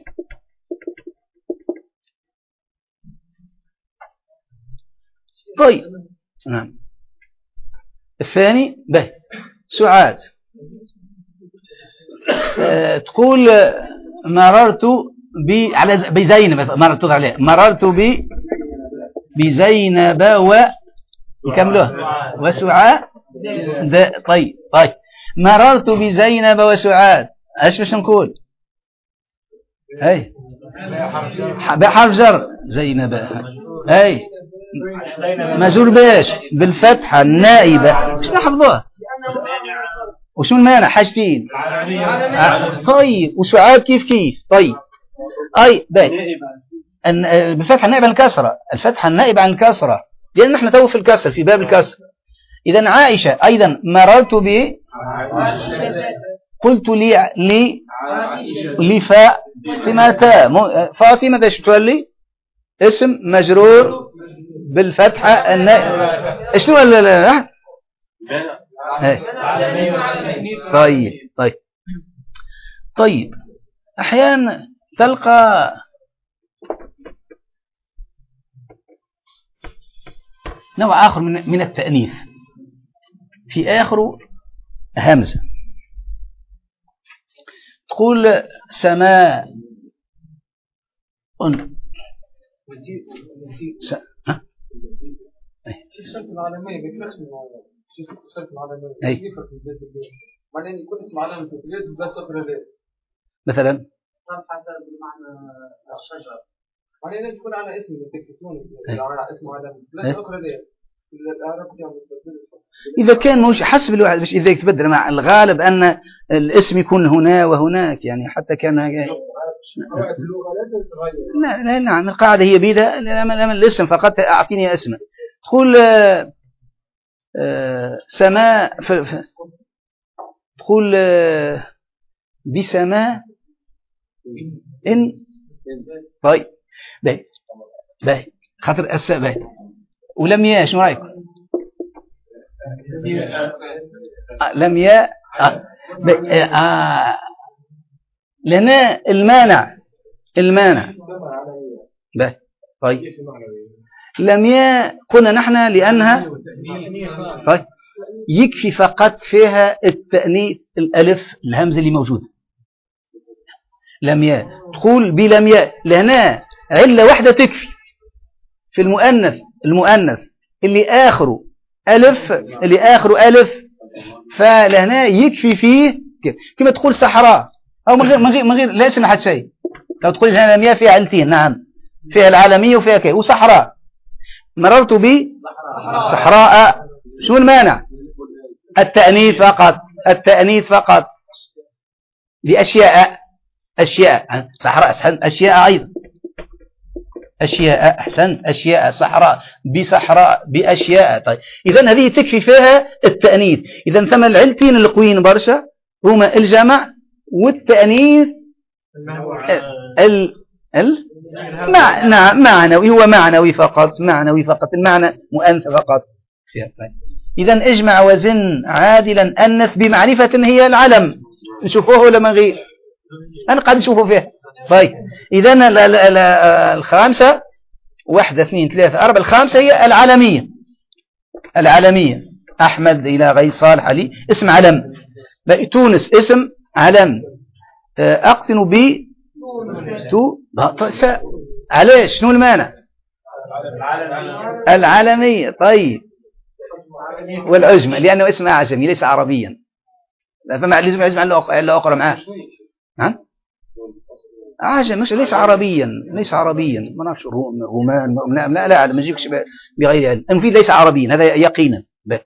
Speaker 1: طيب نعم الثاني به سعاد أه تقول مررت ب على بزينب مررت عليه مررت ب بزينب و يكملوها وسعاد طيب طيب مررت بزينب وسعاد ايش باش نقول اي بحرف جر زينب اي مجرور باش بالفتحه النائبه باش نحفظوها وشو المانع حاجتين آه. طيب وسعاد كيف كيف طيب اي باي بالفتحه النائبه عن الكسره الفتحه النائبه عن الكسره لان نحن تو في الكسر في باب الكسر. اذا عائشه ايضا مررت ب قلت لي لي لفاطمه فاطمه ايش تولي اسم مجرور بالفتحه النائبه شنو لا طيب طيب طيب احيانا تلقى نوع اخر من من التأنيث في اخره همزه تقول سماء س... ها
Speaker 2: شيخ شرط العالمية بيفرقش من شيخ شرط العالمية
Speaker 1: أي
Speaker 2: بعدين يكون اسم علامة البلاد بس أخرى ليه
Speaker 1: مثلا
Speaker 2: حتى بمعنى الشجر بعدين تكون على اسم في تونس اسم علامة بس أخرى ليه
Speaker 1: إذا كان مش حسب الواحد مش إذا يتبدل مع الغالب أن الاسم يكون هنا وهناك يعني حتى كان لا لا نعم القاعدة هي بيدها لما الاسم فقط أعطيني اسما تقول سماء تقول بسماء إن طيب باهي باهي خاطر الساء باهي ولم ياش شنو رايك لم ي آه. آه. لنا المانع المانع به. طيب لم ي قلنا نحن لأنها طيب يكفي فقط فيها التأنيث الألف الهمزة اللي موجودة. لم ي تقول بلم ي لهنا علة واحدة تكفي في المؤنث المؤنث اللي آخره ألف اللي آخره ألف، فلهنا يكفي فيه كما تقول صحراء أو من غير من غير من غير لا يسمع حد شيء. لو تقول هنا لم ي فيها علتين، نعم فيها العالمية وفيها كي وصحراء. مررت بصحراء، شو المانع؟ التأنيث فقط، التأنيث فقط لأشياء أشياء صحراء أشياء أيضا أشياء أحسنت أشياء صحراء بصحراء بأشياء. طيب إذن هذه تكفي فيها التأنيث. إذن ثم العلتين القوين برشا هما الجمع والتأنيث ال ال مع... نعم معنوي، هو معنوي فقط، معنوي فقط، المعنى مؤنث فقط. إذن اجمع وزن عادلا أنث بمعرفة هي العلم. نشوفوه ولا من غير؟ أنا قاعد نشوفه فيه. طيب إذن الخامسة واحدة اثنين ثلاثة أربعة، الخامسة هي العالمية. العالمية أحمد إلى غير صالح علي اسم علم. تونس اسم علم. أقتن ب تو علاش شنو المانع؟ العالمية. طيب والعجمة لأنه اسم أعجمي ليس عربيا، فما لازم يجمع إلا أخرى معاه. ها أعجم مش ليس عربيا، ليس عربيا ما نعرفش رومان لا لا ما يجيكش بغير علم. المفيد ليس عربيا هذا يقينا.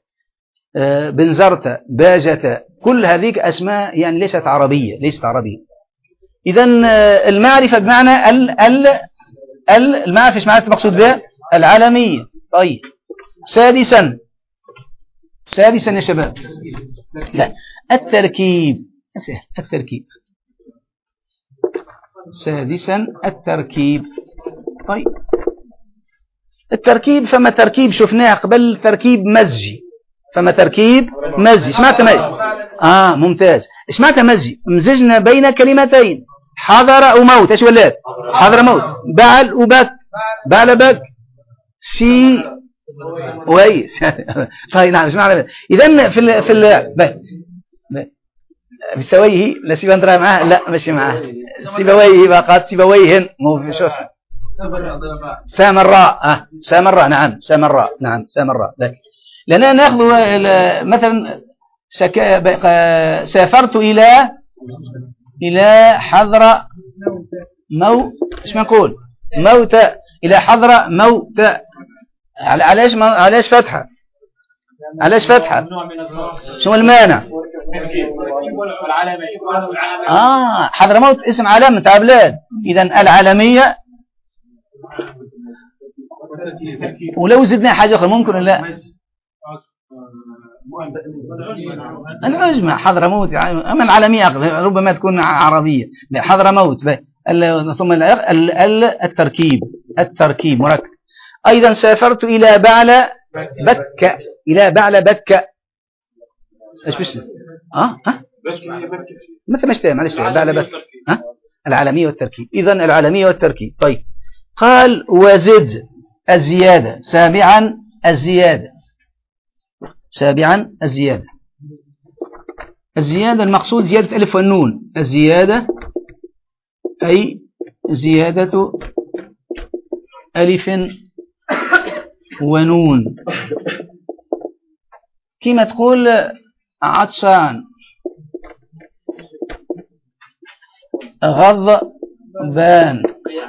Speaker 1: بنزرت باجت كل هذه أسماء يعني ليست عربية، ليست عربية. إذن المعرفة بمعنى ال ال ال المعرفة ايش معناتها المقصود بها؟ العالمية. طيب سادسا سادسا يا شباب لا التركيب سهل. التركيب سادسا التركيب. طيب التركيب فما تركيب شفناه قبل تركيب مزجي، فما تركيب مزجي. ايش معناتها مزجي؟ اه ممتاز. ايش معناتها مزجي؟ مزجنا بين كلمتين حضر وموت. ايش ولات؟ حضر موت. بعل وبك، بعل بك سي ويس. طيب نعم ايش معنى؟ اذا في ال في ال بسويه لا سيبا نرى معاه لا ماشي معاه سيبويه فقط سيبويهن مو شوف سامراء اه سامراء نعم سامراء نعم سامراء ذاك. لأننا ناخذ مثلا سك... سافرت إلى إلى حضر مو إيش ما نقول موت إلى حضر موت. علاش ما... علاش فتحة؟ علاش فتحة؟ شو المانع؟ آه حضر موت اسم علامة تاع بلاد. إذن العالمية. ولو زدنا حاجة أخرى ممكن ولا لا؟ العجمة حضرموت. أما العالمية ربما تكون عربية. حضرموت ثم التركيب التركيب مركب. أيضا سافرت إلى بعل بكة إلى بعل بكة. إيش بس آه آه مثل ما اشتهى معلش بعل بكة آه العالمية والتركيب. إذن العالمية والتركيب. طيب قال وزد الزيادة. سابعا الزيادة. سابعا الزيادة. الزيادة المقصود زيادة ألف والنون. الزيادة أي زيادة ألف ونون. كما تقول عطشان غضبان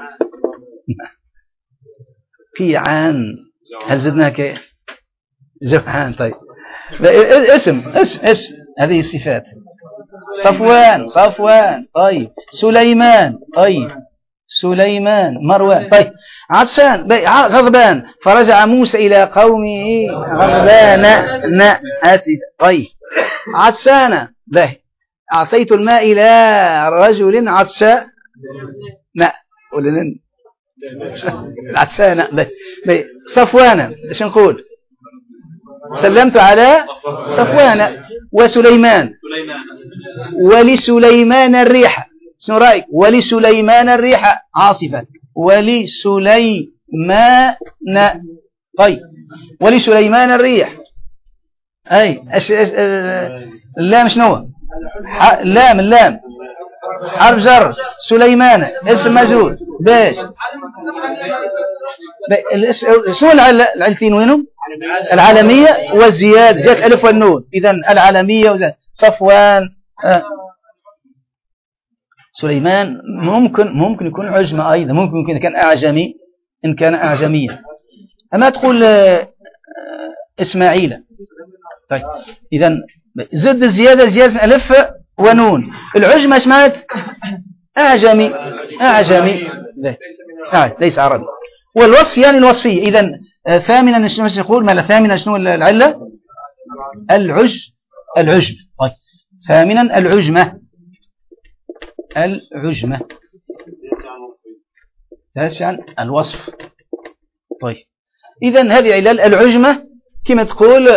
Speaker 1: قيعان. هل زدناها كيف؟ جوعان. طيب اسم اسم اسم هذه الصفات. صفوان صفوان. طيب سليمان. طيب سليمان. مروان. طيب عطشان غضبان. فرجع موسى إلى قومه غضبان نا آسف. طيب عطشان به أعطيت الماء إلى رجل عطشان ماء ولن عطشان به. صفوان ايش نقول؟ سلمت على صفوان وسليمان ولسليمان الريح. شنو رأيك؟ ولسليمان الريح عاصفة. ولسليمان. طيب ولسليمان الريح. أي أش... أش... اللام شنو؟ ح... اللام اللام حرف جر. سليمان اسم مجرور. باش شنو العلتين وينهم؟ العالمية والزيادة، زيادة الألف والنون. إذن العالمية وزيادة. صفوان. آه. سليمان ممكن ممكن يكون عجمة أيضا، ممكن يكون كان أعجمي إن كان أعجميا. أما تقول آه إسماعيل. طيب إذن زد الزيادة زيادة ألف ونون. العجمة ايش معنات؟ أعجمي. أعجمي آه. ليس عربي. والوصف يعني الوصفية. إذن ثامنا شنو نقول؟ ما ثامنا شنو العلة؟ العج العجم. طيب ثامنا العجمة. العجمة. تاسعا الوصف. طيب إذن هذه علل العجمة كما تقول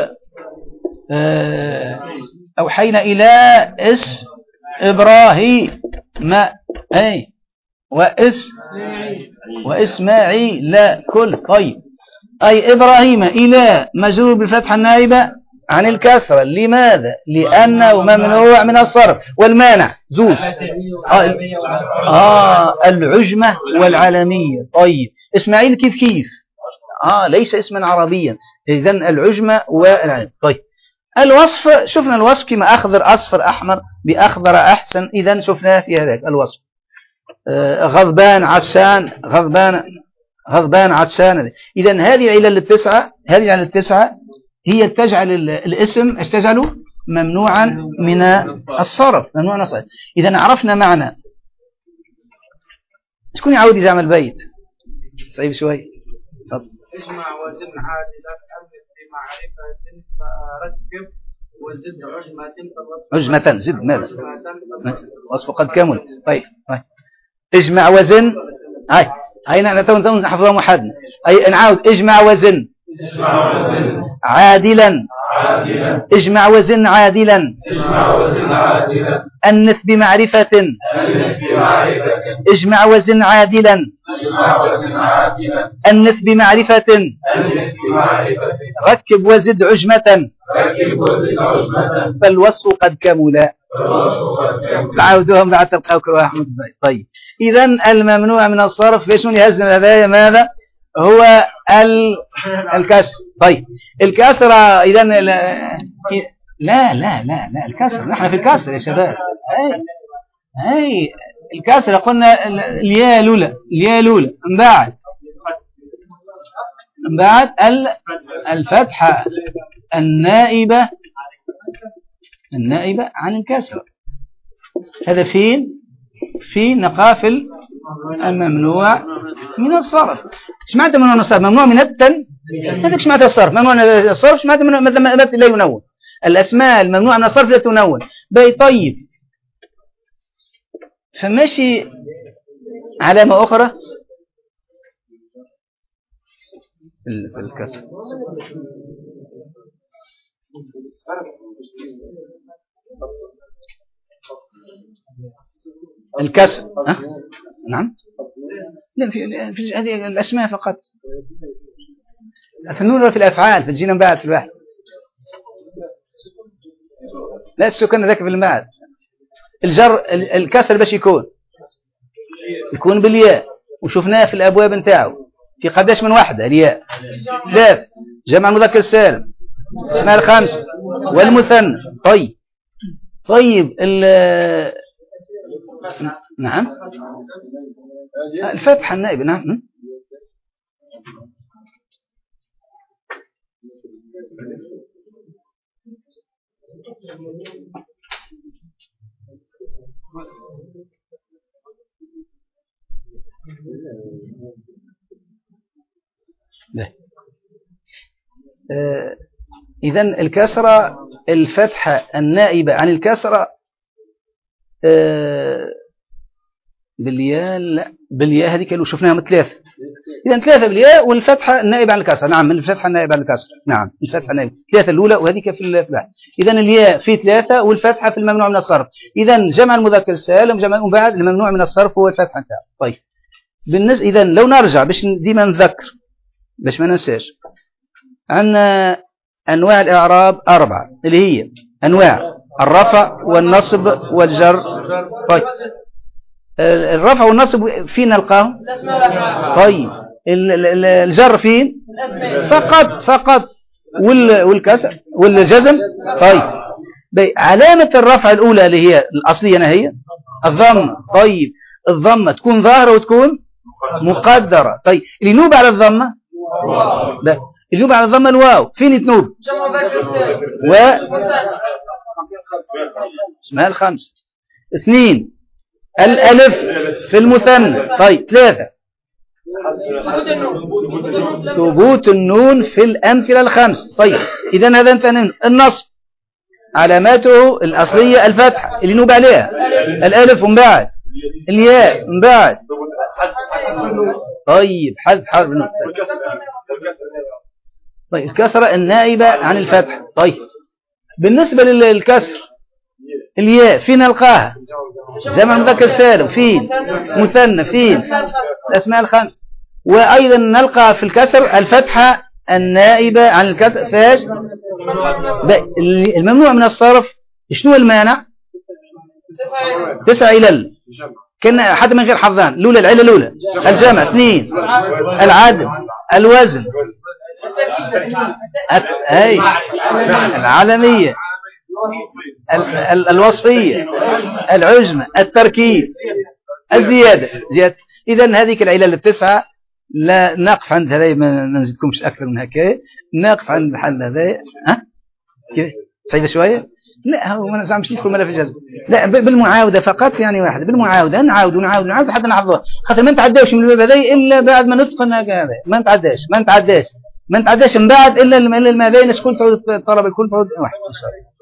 Speaker 1: آه أوحينا إلى إس إبراهيم ما أي وإس وإسماعيل لا كل. طيب أي إبراهيم إلى مجرور بالفتحة النائبة عن الكسرة. لماذا؟ لأنه ممنوع من الصرف والمانع زوج. آه, آه العجمة والعالمية. طيب إسماعيل كيف كيف آه ليس اسما عربيا. إذن العجمة والعالمية. طيب الوصف شفنا الوصف كما أخضر أصفر أحمر بأخضر أحسن. إذن شفناه في هذاك الوصف. آه غضبان عطشان غضبان غضبان عطشان. إذن هذه العلل التسعة هذه العلل التسعة هي تجعل الاسم ايش تجعله؟ ممنوعا من الصرف. ممنوعا من الصرف. إذن عرفنا معنى. شكون يعود يجمع البيت؟ صعيب شوي. تفضل.
Speaker 2: اجمع وزن عادلا أمد بمعرفة فركب وزد عجمة.
Speaker 1: عجمة زد ماذا؟ وصف قد كمل. طيب طيب اجمع وزن. هاي هاي تو نحفظها محدنا. أي نعاود اجمع وزن عادلا. اجمع وزن عادلا. أنث بمعرفة. اجمع وزن عادلا. أنث بمعرفة. ركب وزد عجمة. فالوصف قد كمل. تعودوهم بعد تلقاو كل واحد. طيب إذن الممنوع من الصرف في شنو يهزن الهدايا ماذا؟ هو الكسر. طيب الكسرة إذن لا لا لا لا الكسر. نحن في الكسر يا شباب. أي أي الكسر قلنا الياء الأولى الياء الأولى من بعد من بعد الفتحة النائبة النائبة عن الكسر. هذا فين؟ في نقافل الممنوع من الصرف. ايش معنى ممنوع من الصرف؟ ممنوع من التن. هذا ايش معنى الصرف؟ ممنوع من الصرف ايش معنى لا ينون. الاسماء الممنوعه من الصرف لا تنون. باي طيب فماشي علامه اخرى في الكسر. الكسر أه؟ نعم لا في, في هذه الأسماء فقط. في النون ولا في الأفعال فتجينا بعد في الواحد. لا السكن ذاك في المعد. الجر الكسر باش يكون يكون بالياء وشفناه في الأبواب نتاعو في قداش من واحدة الياء. ثلاث جمع المذكر السالم اسماء الخمس والمثنى. طيب طيب نعم الفتحة النائبة. نعم آه إذن الكسرة الفتحة النائبة عن الكسرة آه بالياء لا بالياء هذه كانوا شفناها ثلاثة إذا ثلاثة بالياء والفتحة النائبة عن الكسر. نعم الفتحة النائبة عن الكسر. نعم الفتحة النائبة ثلاثة الأولى وهذيك في الفتحة. إذا الياء في ثلاثة والفتحة في الممنوع من الصرف. إذا جمع المذكر السالم جمع وبعد الممنوع من الصرف هو الفتحة نتاعو. طيب بالنسبة إذا لو نرجع باش ديما نذكر باش ما ننساش عندنا أنواع الإعراب أربعة اللي هي أنواع الرفع والنصب والجر. طيب الرفع والنصب فين نلقاه؟ طيب الجر فين؟ فقط فقط والكسر والجزم. طيب علامة الرفع الأولى اللي هي الأصلية هي الضمة. طيب الضمة تكون ظاهرة وتكون مقدرة. طيب اللي نوب على الضمة لا اللي نوب على الضمة الواو فين تنوب؟ و اسمها الخمس. اثنين الألف في المثنى. طيب ثلاثة ثبوت النون في الأمثلة الخمس. طيب إذن هذا انتهى. النصب علاماته الأصلية الفتحة اللي نوب عليها الألف ومن بعد الياء من بعد. طيب حذف حرف النون. طيب الكسرة النائبة عن الفتح. طيب بالنسبة للكسر الياء فين نلقاها؟ جمع المذكر السالم فين؟ مثنى فين؟ الأسماء الخمس. وأيضا نلقى في الكسر الفتحة النائبة عن الكسر فاش الممنوع من الصرف. شنو المانع؟ تسع علل كان حتى من غير حظان. الأولى العلة الأولى الجمع. اثنين العدد الوزن أي العالمية الوصفية العجمة التركيب الزيادة زيادة. إذن هذه العلل التسعة لا نقف عند هذا ما نزيدكمش أكثر من هكذا. نقف عند الحل هذا. ها صعيبة شوية. لا هو ما نزعمش لكم ملف الجزم. لا بالمعاودة فقط يعني واحد بالمعاودة نعاود ونعاود ونعاود حتى نحفظها. خاطر ما نتعداوش من الباب هذا إلا بعد ما نتقن هذا. ما نتعداش ما نتعداش ما نتعداش من بعد إلا الماذين الكل تعود الطلب الكل تعود واحد إن شاء الله.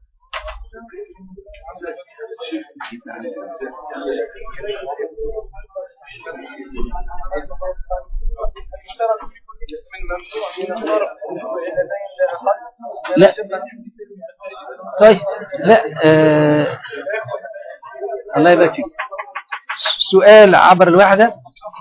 Speaker 1: لا طيب لا آه. الله يبارك فيك. سؤال عبر الوحدة.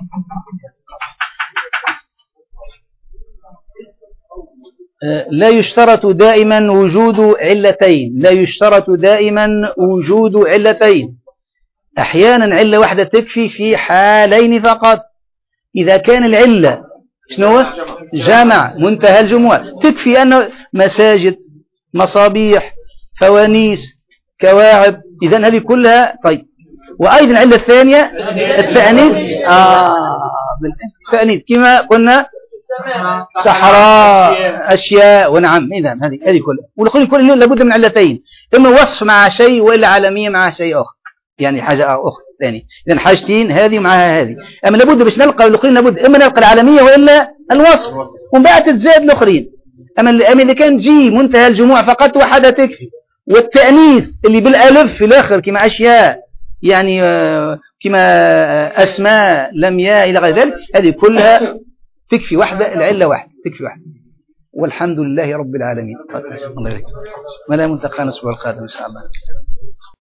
Speaker 1: لا يشترط دائما وجود علتين. لا يشترط دائما وجود علتين. احيانا علة واحدة تكفي في حالين فقط. اذا كان العلة شنو جمع منتهى الجموع تكفي انه مساجد مصابيح فوانيس كواعب. اذا هذه كلها. طيب وايضا العلة الثانية التأنيث. اه بالتأنيث كما قلنا صحراء أشياء ونعم. إذن هذه هذه كلها. والكل كل لابد من علتين. إما وصف مع شيء وإلا عالمية مع شيء آخر يعني حاجة أخرى ثانية. إذن حاجتين هذه ومعها هذه. أما لابد باش نلقى الآخرين لابد إما نلقى العالمية وإلا الوصف ومن بعد تزاد الآخرين. أما أما إذا كان جي منتهى الجموع فقط وحدة تكفي. والتأنيث اللي بالألف في الآخر كما أشياء يعني كما أسماء لمياء إلى غير ذلك هذه كلها تكفي واحدة. العلة واحدة تكفي واحدة. والحمد لله رب العالمين. الله يبارك. ما لا منتقى نصب القادم إن شاء الله.